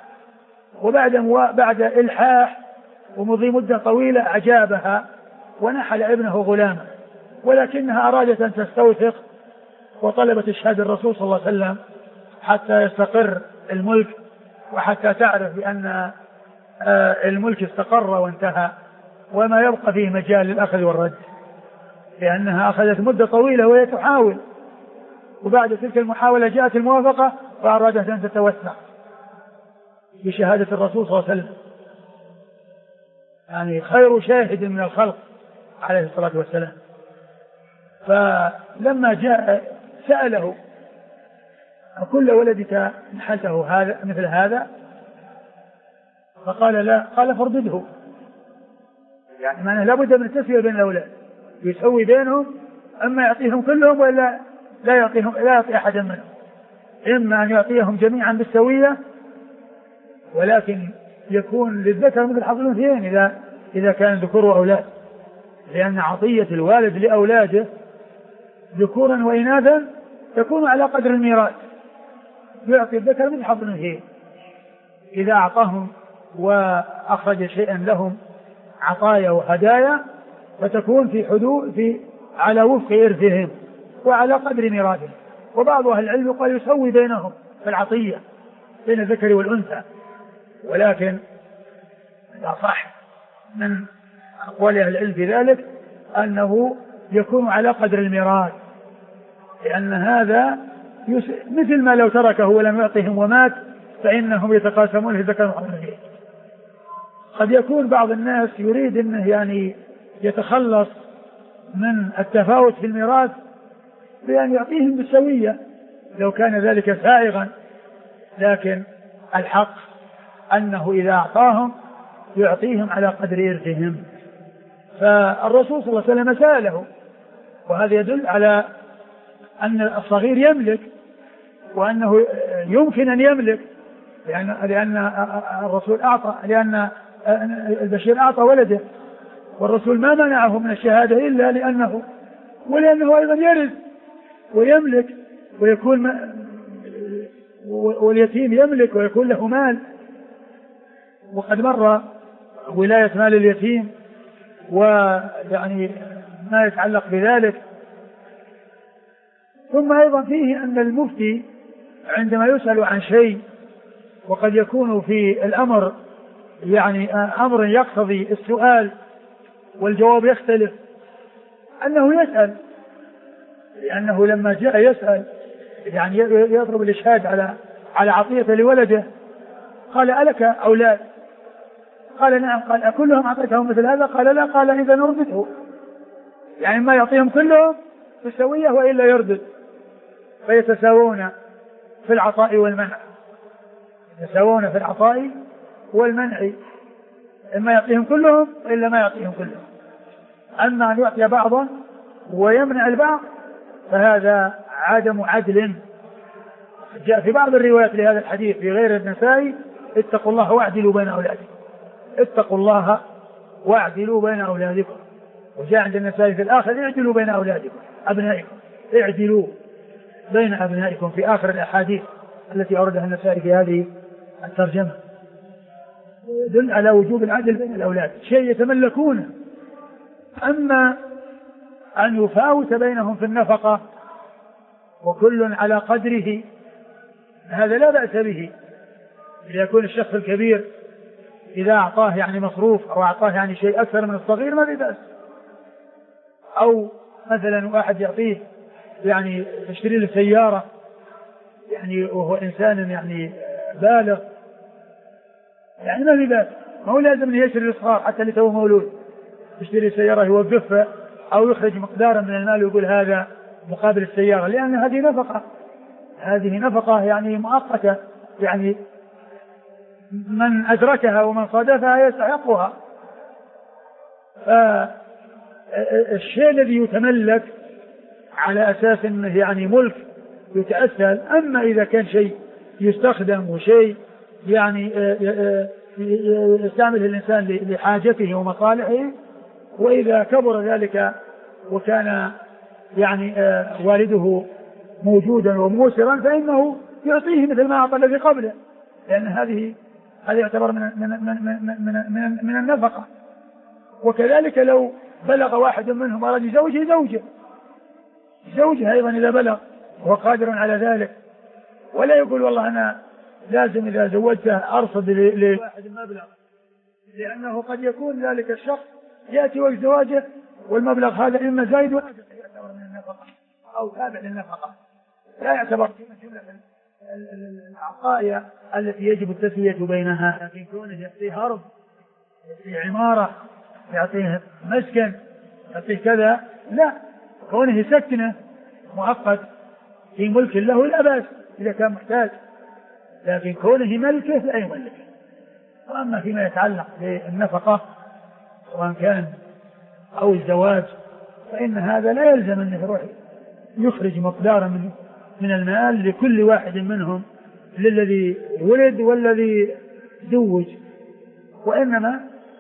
وبعد إلحاح ومضي مدة طويلة أجابها ونحل ابنه غلاما، ولكنها أرادت أن تستوثق وطلبت إشهاد الرسول صلى الله عليه وسلم حتى يستقر الملك، وحتى تعرف بأن الملك استقر وانتهى وما يبقى فيه مجال للأخذ والرد، لأنها أخذت مدة طويلة وهي تحاول، وبعد تلك المحاولة جاءت الموافقة فأرادت أن تتوسع بشهادة الرسول صلى الله عليه وسلم، يعني خير شاهد من الخلق عليه الصلاة والسلام. فلما جاء سأله: أكل ولدك نحلته هذا مثل هذا؟ فقال: لا. قال: فاردده. يعني معناه لابد من التسوية بين الأولاد، يسوي بينهم، أما يعطيهم كلهم ولا لا يعطي أحدا منهم، إما أن يعطيهم جميعا بالسوية، ولكن يكون للذكر مثل حظ الأنثيين إذا كان ذكور وأولاد، لأن عطية الوالد لأولاده ذكورا وإناثا تكون على قدر الميراث، يعطي الذكر من حظ الأنثيين. إذا أعطاهم وأخرج شيئا لهم عطايا وهدايا فتكون في حدود على وفق إرثهم وعلى قدر ميراثهم. وبعض أهل العلم يقال يسوي بينهم في العطية بين الذكر والأنثى، ولكن الأصح من أقوال أهل العلم في ذلك أنه يكون على قدر الميراث، لأن هذا مثل ما لو تركه ولم يعطهم ومات فإنهم يتقاسمون في الذكر والأنثى. قد يكون بعض الناس يريد أنه يعني يتخلص من التفاوت في الميراث بأن يعطيهم بالسوية لو كان ذلك سائغا، لكن الحق أنه إذا أعطاهم يعطيهم على قدر إرثهم. فالرسول صلى الله عليه وسلم سأله، وهذا يدل على أن الصغير يملك وأنه يمكن أن يملك، لأن الرسول أعطى، لأن البشير أعطى ولده، والرسول ما منعه من الشهادة إلا ولأنه أيضا يرث ويملك ويكون واليتيم يملك ويكون له مال. وقد مر ولاية مال اليتيم ويعني ما يتعلق بذلك. ثم أيضا فيه أن المفتي عندما يسأل عن شيء وقد يكون في الأمر يعني أمر يقتضي السؤال والجواب يختلف، أنه يسأل، لأنه لما جاء يسأل يعني يضرب الإشهاد على عطية لولده، قال ألك أولاد؟ قال نعم. قال أكلهم أعطيتهم مثل هذا؟ قال لا. قال إذا نردده، يعني ما يعطيهم كلهم بسوية وإلا يردد، فيتساوون في العطاء والمنع، يتساوون في العطاء والمنع، إما يعطيهم كلهم إلا ما يعطيهم كلهم. أما أن يعطي بعضا ويمنع البعض فهذا عدم عدل. جاء في بعض الروايات لهذا الحديث في غير النسائي: اتقوا الله واعدلوا بين أولادكم، اتقوا الله واعدلوا بين أولادكم. وجاء عند النسائي في الآخر: اعدلوا بين أولادكم أبنائكم، اعدلوا بين أبنائكم، في آخر الأحاديث التي أوردها النسائي في هذه الترجمة. يدل على وجوب العدل بين الأولاد، شيء يتملكونه. أما أن يفاوت بينهم في النفقة وكل على قدره هذا لا بأس به. إذا يكون الشخص الكبير إذا أعطاه يعني مصروف أو أعطاه يعني شيء أكثر من الصغير ما في بأس. أو مثلا واحد يعطيه يعني يشتري له سيارة يعني وهو إنسان يعني بالغ، يعني ما في بأس، ما هو لازم أن يشتري الصغار حتى اللي توه مولود يشتري سيارة يوقفها أو يخرج مقدارا من المال ويقول هذا مقابل السيارة، لأن هذه نفقة يعني مؤقتة، يعني من أدركها ومن صادفها يستحقها. فالشيء الذي يتملك على أساس أنه يعني ملك يتأثل. أما إذا كان شيء يستخدم وشيء يعني يستعمله الإنسان لحاجته ومصالحه، وإذا كبر ذلك وكان يعني والده موجودا وموسرا فإنه يعطيه مثل ما أعطى الذي قبله، لأن هذا يعتبر من النفقة. وكذلك لو بلغ واحد منهم أراد يزوجه زوجها أيضا إذا بلغ وهو قادر على ذلك، ولا يقول والله أنا لازم إذا زوجته أرصد لواحد مبلغ، لأنه قد يكون ذلك الشخص يأتي وقت زواجه والمبلغ هذا إما زايد ولا يعتبر من النفقة أو تابع للنفقة، لا يعتبر في جملة العطايا التي يجب التسوية بينها. لكن كونه يعطيه أرض، يعطيه عمارة، يعطيه مسكن، يعطيه كذا، لا، كونه يسكنه مؤقت في ملك له لا بأس إذا كان محتاج، لكن كونه ملكه لا يملكه. وأما فيما يتعلق بالنفقة سواء كان أو الزواج فإن هذا لا يلزم أنه يروح يخرج مقدارا من المال لكل واحد منهم، للذي ولد والذي زوج، وإنما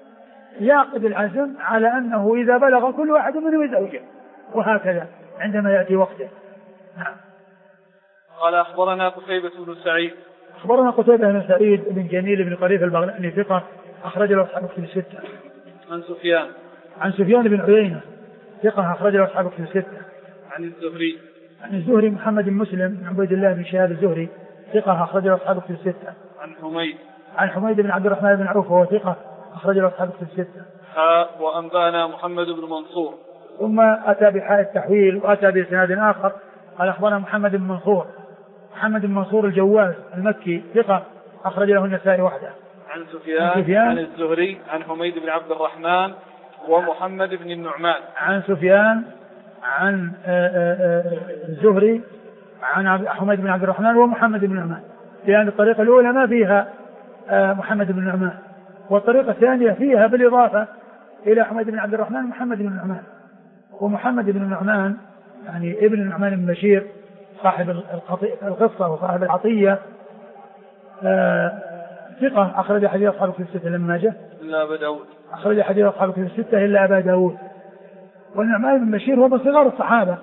يعقد العزم على أنه إذا بلغ كل واحد منهم يزوجه، وهكذا عندما يأتي وقته. نعم. قال أخبرنا قتيبة بن سعيد. أخبرنا قتيبة بن سعيد بن جميل بن طريف البغلاني ثقة أخرج له أصحاب الكتب الستة. عن سفيان. عن سفيان بن عيينة ثقة أخرج له أصحاب الكتب الستة. عن الزهري. عن الزهري محمد بن مسلم بن عبيد الله بن شهاب الزهري ثقة أخرج له أصحاب الكتب الستة. عن حميد. عن حميد بن عبد الرحمن بن عوف وهو ثقة أخرج له أصحاب الكتب الستة. وأنبأنا محمد بن منصور. ثم أتى بحاء التحويل وأتى بإسناد آخر قال أخبرنا محمد بن منصور. محمد بن منصور الجواز المكي ثقة أخرج له النسائي وحده. عن سفيان عن الزهري عن حميد بن عبد الرحمن ومحمد بن النعمان. عن سفيان عن الزهري عن حميد بن عبد الرحمن ومحمد بن النعمان، لأن الطريقة الأولى ما فيها محمد بن النعمان، والطريقة الثانية فيها بالإضافة إلى حميد بن عبد الرحمن محمد بن النعمان. ومحمد بن النعمان يعني ابن النعمان بن بشير صاحب القصة وصاحب العطية ثقة أخرج حديث أصحاب الكتب الستة لما جاء إلا أبا داود. أخرج حديث أصحاب الكتب الستة إلا أبا داود. والنعمان بن بشير هو من صغار الصحابة،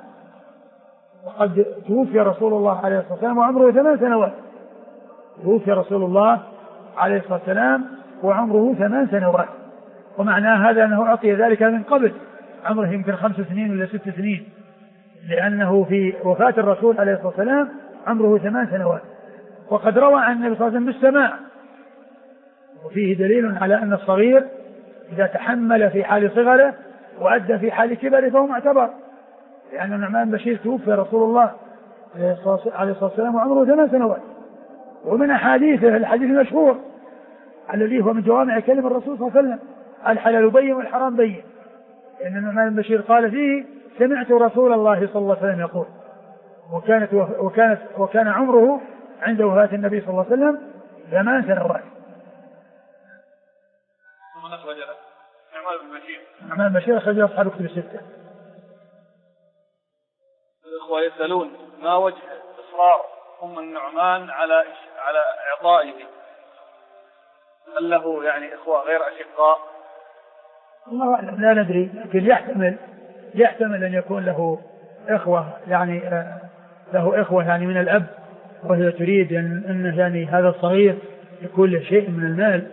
وقد توفي رسول الله عليه الصلاة والسلام وعمره 8 سنوات. توفي رسول الله عليه الصلاة والسلام وعمره 8 سنوات، ومعناه هذا أنه أعطي ذلك من قبل، عمره يمكن 5 سنين ولا 6 سنين، لأنه في وفاة الرسول عليه الصلاة والسلام عمره 8 سنوات. وقد روى عن النبي صلى الله عليه وسلم بالسماع، وفيه دليل على أن الصغير إذا تحمل في حال صغره وأدى في حال كبره فهو معتبر، لأن النعمان بن بشير توفي رسول الله عليه الصلاة والسلام وعمره 8 سنوات. ومن أحاديثه الحديث المشهور الذي هو من جوامع كلم الرسول صلى الله عليه وسلم: الحلال بين والحرام بين. لأن النعمان بن بشير قال فيه: سمعت رسول الله صلى الله عليه وسلم يقول. وكان عمره عند وفاة النبي صلى الله عليه وسلم 8 سنوات. ومن أخرج له؟ النعمان بن بشير. النعمان بن بشير أخرج له أصحاب الكتب الستة. الإخوة يسألون ما وجه إصرار أم النعمان على إعطائه؟ هل له يعني إخوة غير أشقاء؟ الله أعلم، لا ندري، لكن يحتمل أن يكون له إخوة، يعني له إخوة يعني من الأب، وهي تريد أن يعني هذا الصغير يكون له شيء من المال.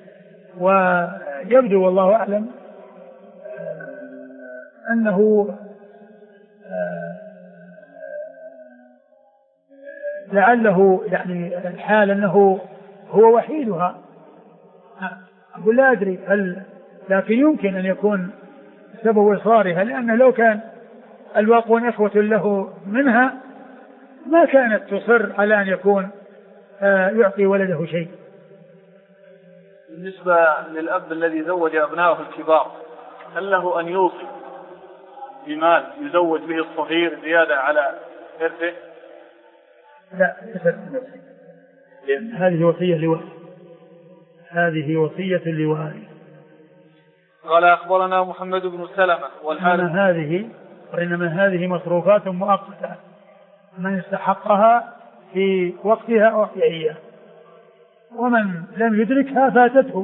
ويبدو والله أعلم أنه لعله يعني الحال أنه هو وحيدها، أقول لا أدري، لكن يمكن أن يكون سبب إصرارها، لأنه لو كان الباقون إخوة له منها ما كانت تصر على أن يكون يعطي ولده شيء. بالنسبة للأب الذي زوج أبنائه الكبار، هل له أن يوصي بمال يزوج به الصغير زيادة على إرثه؟ لا، لأن هذه وصية لوالد، هذه وصية لوالد. قال أخبرنا محمد بن سلمة وإنما هذه مصروفات مؤقتة، من استحقها في وقتها أعطي إياه، ومن لم يدركها فاتته،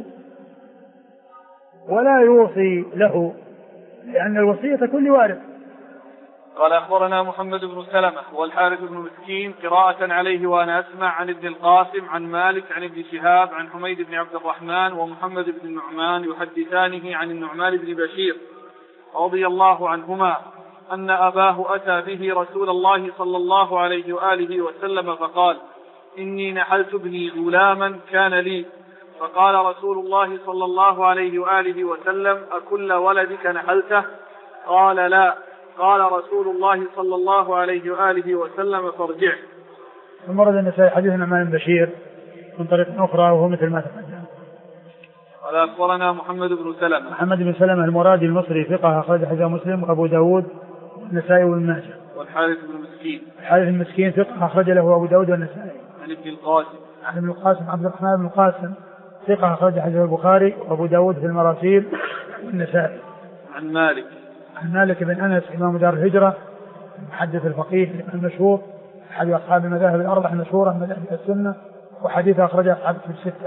ولا يوصي له، لأن الوصية كل وارث. قال أخبرنا محمد بن سلمة والحارث بن مسكين قراءة عليه وأنا أسمع عن ابن القاسم عن مالك عن ابن شهاب عن حميد بن عبد الرحمن ومحمد بن النعمان يحدثانه عن النعمان بن بشير رضي الله عنهما أن أباه أتى به رسول الله صلى الله عليه وآله وسلم فقال: إني نحلت ابني غلاما كان لي. فقال رسول الله صلى الله عليه وآله وسلم: أكل ولدك نحلته؟ قال: لا. قال رسول الله صلى الله عليه وآله وسلم: فارجع. ثم ورد النسائي حديث النعمان بن بشير من طريق أخرى وهو مثل ما تقدم. قال أخبرنا محمد بن سلمة المرادي المصري ثقة أخرج حديث مسلم وأبو داود والنسائي وابن ماجه. والحارث بن مسكين. الحارث المسكين ثقة أخرج له أبو داود والنسائي. عن ابن القاسم. عن ابن القاسم عبد الرحمن بن القاسم ثقة أخرج حديث البخاري وأبو داود في المراسيل والنسائي. عن مالك بن أنس إمام دار الهجرة محدث الفقيه المشهور أحد أصحاب المذاهب الأربع المشهورة من أهل السنة، وحديث أخرجه أصحاب الكتب الستة.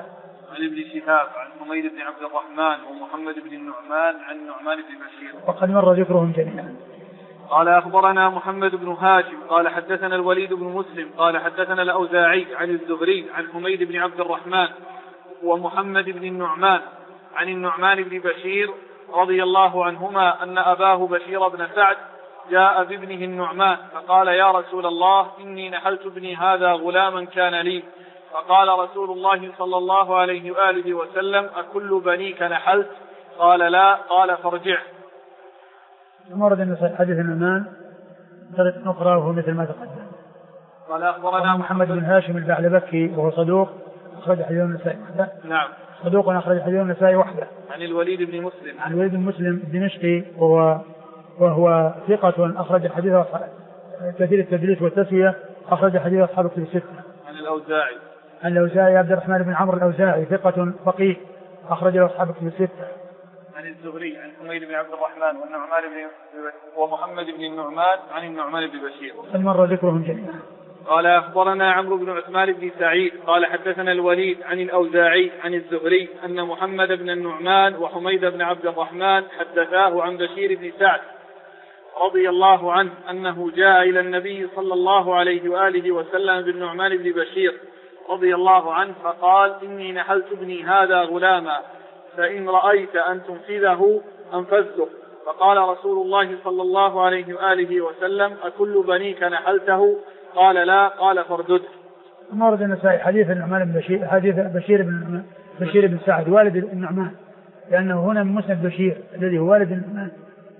عن ابن شهاب عن حميد بن عبد الرحمن ومحمد بن النعمان عن النعمان بن بشير وقد مر ذكرهم جميعا. قال أخبرنا محمد بن هاشم قال حدثنا الوليد بن مسلم قال حدثنا الأوزاعي عن الزهري عن حميد بن عبد الرحمن ومحمد بن النعمان عن النعمان بن بشير رضي الله عنهما أن أباه بشير بن سعد جاء بابنه النعمان فقال يا رسول الله إني نحلت ابني هذا غلاما كان لي، فقال رسول الله صلى الله عليه وآله وسلم أكل بنيك نحلت؟ قال لا، قال فارجع. ورد النسائي حديث النعمان طريقة أخرى وهو مثل ما تقدم. قال أخبرنا محمد بن هاشم البعلبكي وهو صدوق أخرج حديث النسائي وحده. نعم. صدوق أخرج حديث النسائي وحده. عن الوليد بن مسلم. عن الوليد بن مسلم الدمشقي وهو ثقة أخرج حديثه كثير التدليس والتسوية أخرج حديث أصحاب الكتب الستة. عن الأوزاعي. عن الأوزاعي عبد الرحمن بن عمرو الأوزاعي ثقة فقيه أخرج أصحاب الكتب الستة. عن الزهري عن حميد بن عبد الرحمن والنعمان ومحمد بن النعمان عن النعمان بن بشير. قد مر ذكرهم جميعا. قال أخبرنا عمرو بن عثمان بن سعيد قال حدثنا الوليد عن الأوزاعي عن الزهري أن محمد بن النعمان وحميد بن عبد الرحمن حدثاه عن بشير بن سعد رضي الله عنه أنه جاء إلى النبي صلى الله عليه وآله وسلم بالنعمان بن بشير رضي الله عنه فقال إني نحلت ابني هذا غلاما فإن رأيت أن تنفذه أنفذته، فقال رسول الله صلى الله عليه وآله وسلم أكل بنيك نحلته؟ قال لا، قال فاردده. ورد النسائي حديث النعمان بن بشير حديث بشير بن سعد والد النعمان، لأنه هنا من مسند بشير الذي هو والد النعمان،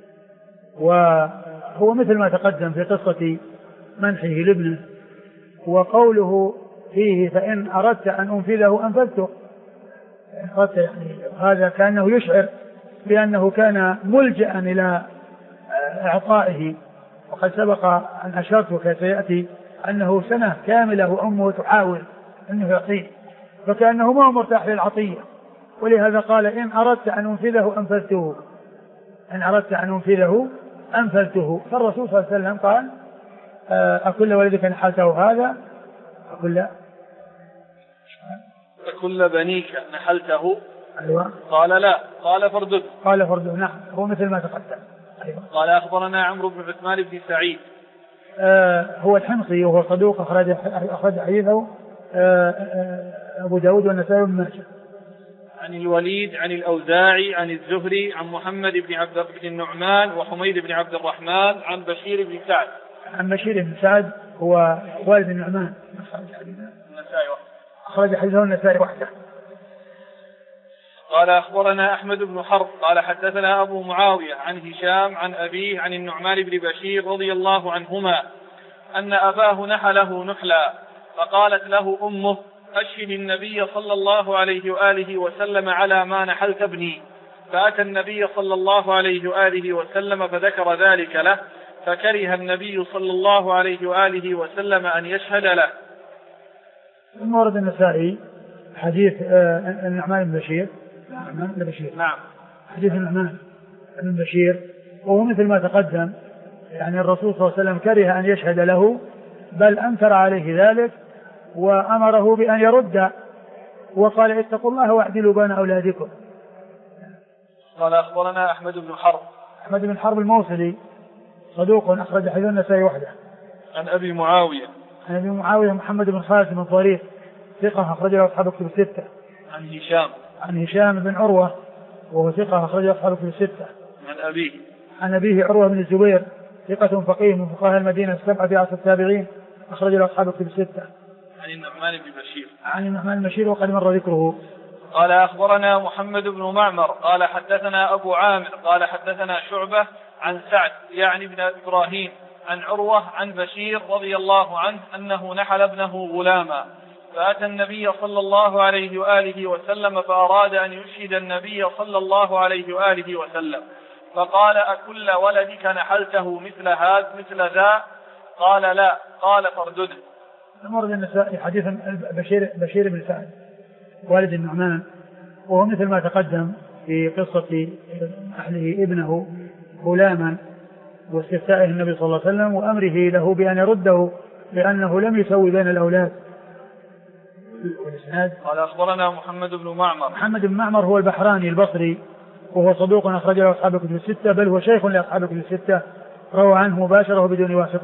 وهو مثل ما تقدم في قصة منحه لابنه، وقوله فيه فإن أردت أن أنفذه أنفذته، يعني هذا كأنه يشعر بأنه كان ملجأ إلى إعطائه، وقد سبق أن أشرت وكيف يأتي أنه سنة كاملة وأمه تحاول أنه يعطيه، فكأنه ما هو مرتاح للعطية، ولهذا قال إن أردت أن أنفذه أنفذته، إن أردت أن أنفذه أنفذته. فالرسول صلى الله عليه وسلم قال أكل ولدك نحلته هذا؟ أكل بنيك نحلته؟ أيوة. قال لا، قال فاردده. قال فاردده، نعم، هو مثل ما تقدم. أيوة. قال أخبرنا عمرو بن عثمان بن سعيد هو الحمصي وهو صدوق أخرج حديثه أبو داود والنسائي وابن ماجه. عن الوليد عن الأوزاعي عن الزهري عن محمد بن عبد بن النعمان وحميد بن عبد الرحمن عن بشير بن سعد. عن بشير بن سعد هو والد النعمان أخرج حديثه النسائي وحده. قال أخبرنا أحمد بن حرب قال حدثنا أبو معاوية عن هشام عن أبيه عن النعمان بن بشير رضي الله عنهما أن أباه نحله نحلا، فقالت له أمه أشهد النبي صلى الله عليه وآله وسلم على ما نحلت ابني، فأتى النبي صلى الله عليه وآله وسلم فذكر ذلك له، فكره النبي صلى الله عليه وآله وسلم أن يشهد له. ورد النسائي حديث النعمان بن بشير. نعم. حديث النعمان بن بشير وهو مثل ما تقدم، يعني الرسول صلى الله عليه وسلم كره أن يشهد له، بل أنكر عليه ذلك وأمره بأن يرد، وقال اتقوا الله واعدلوا بين أولادكم. قال أخبرنا أحمد بن حرب. أحمد بن حرب الموصلي صدوق أخرج حديث النسائي وحده. عن أبي معاوية. عن أبي معاوية محمد بن خالد بن طريف ثقة أخرجه أصحاب الكتب الستة. عن هشام. عن هشام بن عروة وهو ثقة أخرجه أصحاب الكتب الستة. عن أبيه. عن أبيه عروة بن الزبير ثقة فقيه من فقهاء المدينة السبعة في عصر التابعين أخرجه أصحاب الكتب الستة. عن النعمان بن بشير. عن النعمان بن بشير وقد مر ذكره. قال أخبرنا محمد بن معمر قال حدثنا أبو عامر قال حدثنا شعبة عن سعد يعني بن إبراهيم عن عروة عن بشير رضي الله عنه أنه نحل ابنه غلاما، فأتى النبي صلى الله عليه وآله وسلم فأراد أن يشهد النبي صلى الله عليه وآله وسلم، فقال أكل ولدك نحلته مثل ذا؟ قال لا، قال فاردده. مر النسائي حديث بشير بن سعد والد النعمان وهو مثل ما تقدم في قصة أهله ابنه غلاما واستفتائه النبي صلى الله عليه وسلم وأمره له بأن يرده لأنه لم يسوي بين الأولاد، والإسناد. قال أخبرنا محمد بن معمر. محمد بن معمر هو البحراني البصري وهو صدوق أخرج له أصحاب الكتب الستة، بل هو شيخ لأصحاب الكتب الستة، روى عنه مباشرة بدون واسطة.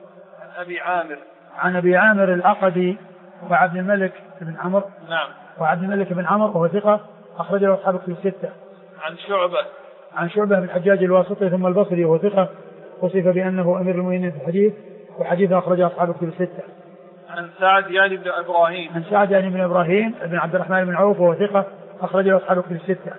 عن أبي عامر العقدي وعبد الملك بن عمرو. نعم. وعبد الملك بن عمرو وهو ثقة أخرج له أصحاب الكتب الستة. عن شعبة بن الحجاج الواسطي ثم البصري وهو ثقة، وصف بأنه أمير المؤمنين في الحديث، وحديث أخرج أصحاب الكتب الستة. عن سعد يعني بن إبراهيم بن عبد الرحمن بن عوف وهو ثقة أخرج له أصحاب الكتب الستة.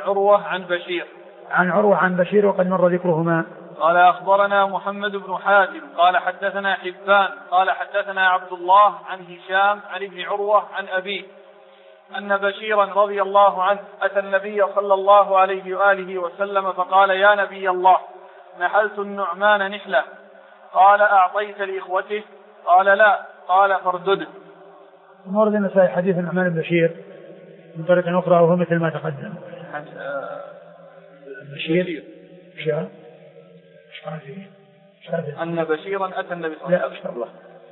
عن عروة عن بشير وقد مر ذكرهما. قال أخبرنا محمد بن حاتم قال حدثنا حبان قال حدثنا عبد الله عن هشام عن ابن عروة عن أبيه أن بشيرا رضي الله عنه أتى النبي صلى الله عليه وآله وسلم فقال يا نبي الله نحلت النعمان نحلة. قال أعطيت لإخوته؟ قال لا. قال فاردده. ورد النسائي حديث النعمان بن بشير من طريق أخرى وهو مثل ما تقدم. بشير أن بشيرا أتى النبي صلى الله عليه وسلم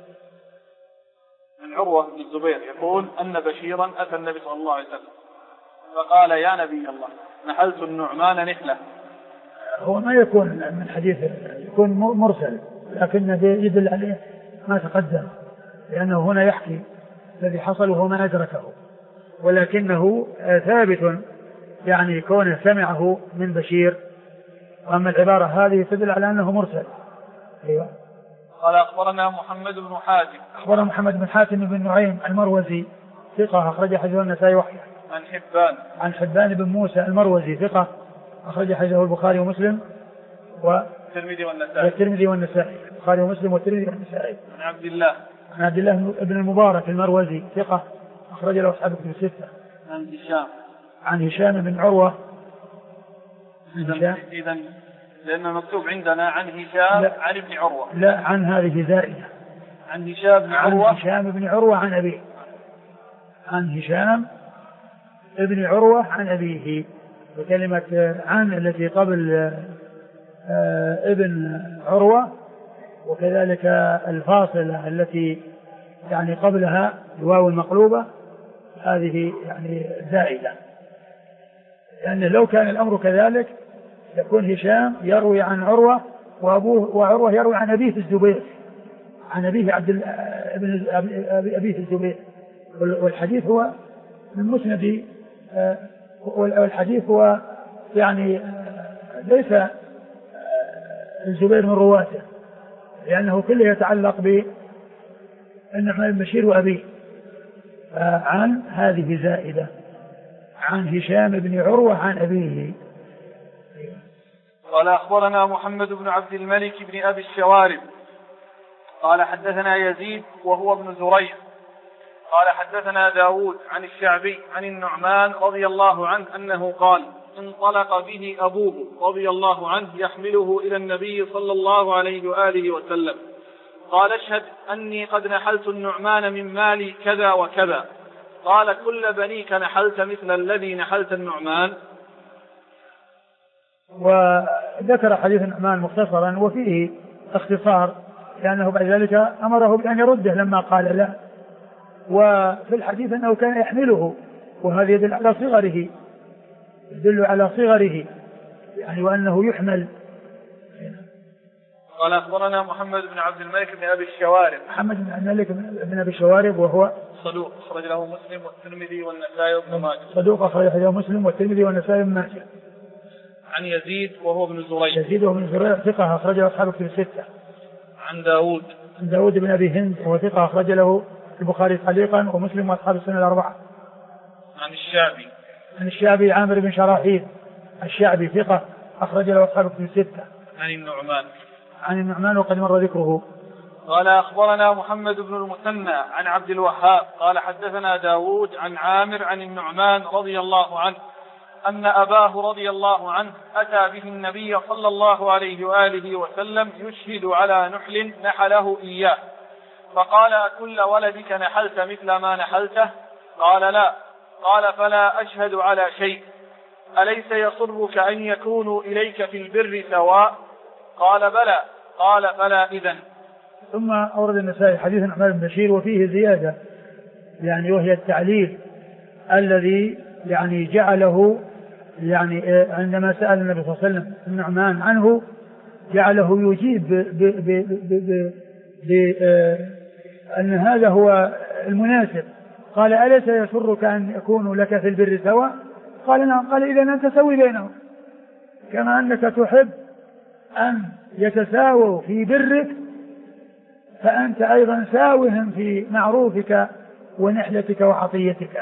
من عروة بن الزبير يقول أن بشيرا أتى النبي صلى الله عليه وسلم فقال يا نبي الله نحلت النعمان نحلة. هو ما يكون من حديث، يكون مرسل، لكنه يدل عليه ما تقدم، لأنه هنا يحكي الذي حصل وهو ما أدركه، ولكنه ثابت يعني كونه سمعه من بشير. وأما العبارة هذه تدل على أنه مرسل. أيوة. قال أخبرنا محمد بن حاتم. أخبرنا محمد بن حاتم بن نعيم المروزي ثقة أخرج حديثه النسائي وحده. عن حبان بن موسى المروزي ثقة أخرج حديثه البخاري ومسلم والترمذي والنسائي. البخاري ومسلم والترمذي والنسائي. عن عبد الله بن المبارك المروزي ثقة أخرج له أصحاب الكتب الستة. عن هشام بن عروة. إذن لأنه مكتوب عندنا عن هشام عن ابن عروة. لا، عن هذه زائدة. عن هشام بن عروة عن أبيه. عن هشام ابن عروة عن أبيه. وكلمة عن التي قبل ابن عروة، وكذلك الفاصلة التي يعني قبلها الواو المقلوبة هذه يعني زائدة، لأن لو كان الأمر كذلك يكون هشام يروي عن عروة وعروة يروي عن أبيه في الزبير، عن أبيه أبيه الزبير، والحديث هو من مسند، والحديث هو يعني ليس الزبير من رواته، لأنه كله يتعلق بالنعمان بن بشير وأبيه. عن هذه زائدة، عن هشام بن عروة عن أبيه. قال أخبرنا محمد بن عبد الملك بن أبي الشوارب قال حدثنا يزيد وهو ابن زريع قال حدثنا داود عن الشعبي عن النعمان رضي الله عنه أنه قال انطلق به أبوه رضي الله عنه يحمله إلى النبي صلى الله عليه وآله وسلم قال اشهد أني قد نحلت النعمان من مالي كذا وكذا. قال كل بنيك نحلت مثل الذي نحلت النعمان. وذكر حديث النعمان مختصرا وفيه اختصار، لأنه بعد ذلك أمره بأن يرده لما قال لا. وفي الحديث أنه كان يحمله، وهذا يدل على صغره يعني، وأنه يحمل. قال أخبرنا محمد بن عبد الملك بن أبي الشوارب. محمد بن عبد الملك بن أبي الشوارب وهو صدوق أخرج له مسلم والترمذي والنسائي وابن ماجه. صدوق أخرج له مسلم والترمذي والنسائي وابن ماجه. عن يزيد وهو ابن زريع. يزيد وهو ابن زريع ثقة أخرج له أصحاب الكتب الستة. عن داود بن أبي هند وهو ثقة أخرج له البخاري تعليقا ومسلم وأصحاب السنة الأربعة. عن الشعبي عامر بن شراحيل الشعبي ثقة أخرج له أصحاب الكتب الستة. عن النعمان وقد مر ذكره. قال أخبرنا محمد بن المثنى عن عبد الوهاب قال حدثنا داود عن عامر عن النعمان رضي الله عنه أن أباه رضي الله عنه أتى به النبي صلى الله عليه وآله وسلم يشهد على نحل نحله إياه، فقال أكل ولدك نحلت مثل ما نحلته؟ قال لا. قال فلا أشهد على شيء، أليس يصرك أن يكونوا إليك في البر سواء؟ قال بلى. قال فلا إذن. ثم أورد النسائي حديث النعمان بن بشير وفيه زيادة يعني وهي التعليل الذي يعني جعله يعني عندما سأل النبي صلى الله عليه وسلم النعمان عنه جعله يجيب بأن هذا هو المناسب. قال أليس يسرك أن يكون لك في البر سواء؟ قال نعم. قال إذا أنت سوي بينهم كما أنك تحب أن يتساووا في برك فأنت أيضا ساوهم في معروفك ونحلتك وعطيتك.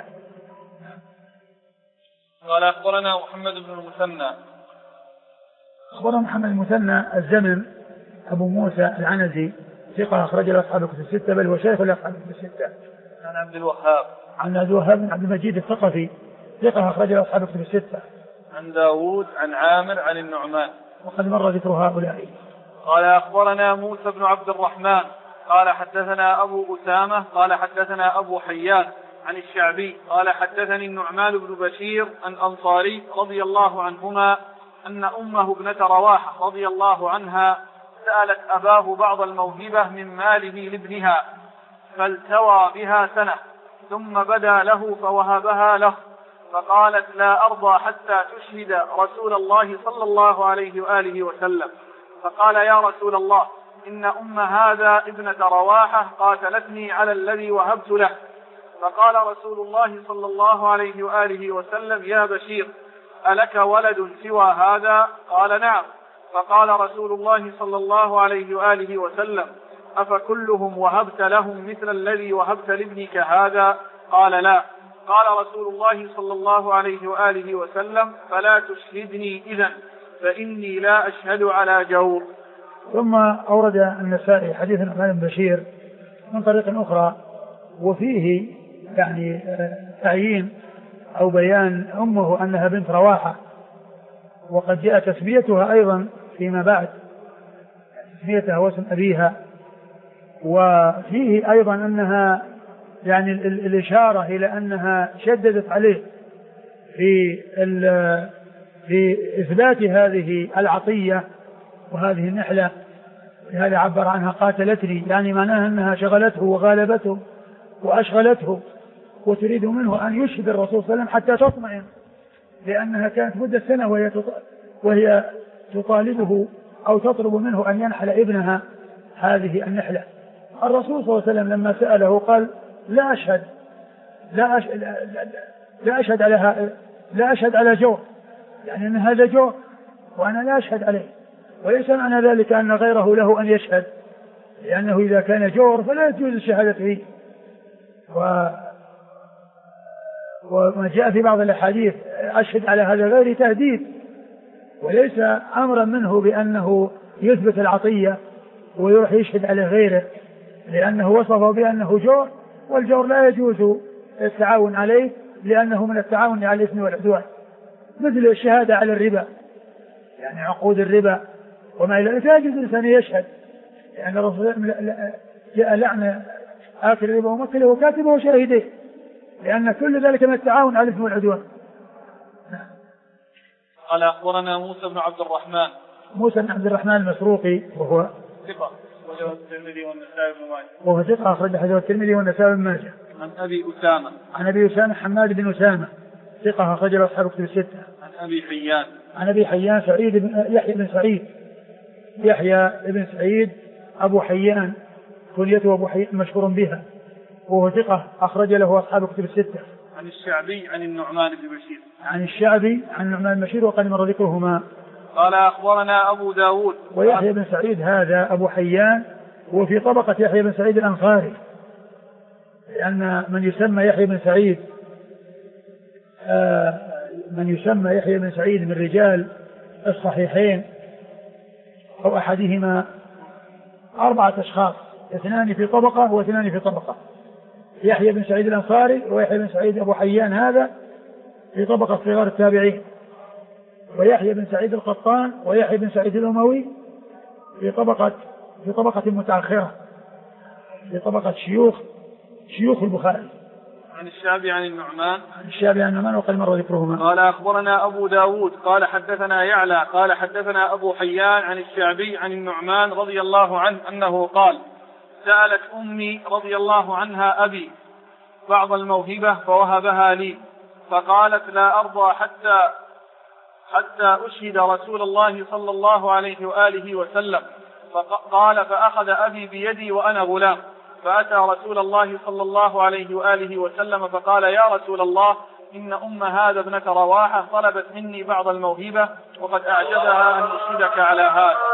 قال أخبرنا محمد بن المثنى. أخبرنا محمد المثنى الزمن أبو موسى العنزي ثقة أخرج له أصحاب الكتب الستة بل هو شيخ لأصحاب الكتب الستة. عن عبد الوهاب. عن عبد الوهاب بن عبد المجيد الثقفي ثقة أخرج له أصحاب الكتب الستة. عن داود عن عامر عن النعمان. وقد مر ذكر هؤلاء. قال أخبرنا موسى بن عبد الرحمن قال حدثنا أبو أسامة قال حدثنا أبو حيان عن الشعبي قال حدثني النعمان بن بشير الأنصاري رضي الله عنهما أن أمه ابنة رواحة رضي الله عنها سألت أباه بعض الموهبة من ماله لابنها فالتوى بها سنة ثم بدا له فوهبها له فقالت لا أرضى حتى تشهد رسول الله صلى الله عليه وآله وسلم. فقال يا رسول الله إن أم هذا ابنة رواحة قاتلتني على الذي وهبت له. فقال رسول الله صلى الله عليه وآله وسلم يا بشير ألك ولد سوى هذا؟ قال نعم. فقال رسول الله صلى الله عليه وآله وسلم أفكلهم وهبت لهم مثل الذي وهبت لابنك هذا؟ قال لا. قال رسول الله صلى الله عليه وآله وسلم فلا تشهدني إذن فإني لا أشهد على جور. ثم أورد النسائي حديث النعمان بن بشير من طريق أخرى وفيه يعني تعيين أو بيان أمه أنها بنت رواحة وقد جاء تسميتها أيضا فيما بعد تسميتها واسم أبيها وفيه أيضا أنها يعني الإشارة إلى أنها شددت عليه في إثبات هذه العطية وهذه النحلة. لهذا عبر عنها قاتلتني يعني معناها أنها شغلته وغالبته وأشغلته وتريد منه أن يشهد الرسول صلى الله عليه وسلم حتى تطمئن لأنها كانت مدة سنة وهي تطالبه أو تطلب منه أن ينحل ابنها هذه النحلة. الرسول صلى الله عليه وسلم لما سأله قال لا أشهد على جور يعني أن هذا جور وأنا لا أشهد عليه وليس معنى ذلك أن غيره له أن يشهد لأنه إذا كان جور فلا يجوز الشهادة فيه. وما جاء في بعض الأحاديث أشهد على هذا غير تهديد وليس أمرا منه بأنه يثبت العطية ويروح يشهد على غيره لأنه وصفه بأنه جور والجور لا يجوز التعاون عليه لأنه من التعاون على الإثم والعدوان مثل الشهادة على الربا يعني عقود الربا وما إلى ذلك لا يجوز الإنسان يشهد لأن الرسول جاء لعن آكل الربا ومكله وكاتبه وشاهديه لأن كل ذلك من التعاون على الإثم والعدوان. قال أخبرنا موسى بن عبد الرحمن. موسى بن عبد الرحمن المسروقي وهو ثقة أخرجه الترمذي والنسائي بن ماجه. وهو ثقة أخرجه الترمذي والنسائي بن ماجه. عن أبي أسامة. عن أبي أسامة حماد بن أسامة ثقة أخرجه أصحاب الكتب الستة. عن أبي حيان. عن أبي حيان يحيى بن سعيد أبو حيان كنيته أبو حيان مشهور بها وهو ثقة أخرج له أصحاب الكتب الستة. عن الشعبي عن النعمان بن بشير. عن الشعبي عن النعمان بن بشير وقد مر ذكرهما. قال أخبرنا أبو داود. ويحيى بن سعيد هذا أبو حيان وفي طبقة يحيى بن سعيد الأنصاري لأن من يسمى يحيى بن سعيد من رجال الصحيحين أو أحدهما 4 أشخاص 2 في طبقة و2 في طبقة يحيى بن سعيد الأنصاري ويحيى بن سعيد أبو حيان هذا في طبقة صغار التابعين ويحيى بن سعيد القطان ويحيى بن سعيد الأموي في طبقة متأخرة في طبقة شيوخ البخاري. عن الشعبي عن النعمان. وقد مر ذكرهما. قال أخبرنا أبو داود قال حدثنا يعلى قال حدثنا أبو حيان عن الشعبي عن النعمان رضي الله عنه أنه قال سألت أمي رضي الله عنها أبي بعض الموهبة فوهبها لي، فقالت لا أرضى حتى أشهد رسول الله صلى الله عليه وآله وسلم. قال فأخذ أبي بيدي وأنا غلام، فأتى رسول الله صلى الله عليه وآله وسلم فقال يا رسول الله إن أم هذا ابنة رواحة طلبت مني بعض الموهبة وقد أعجبها أن أشهدك على هذا.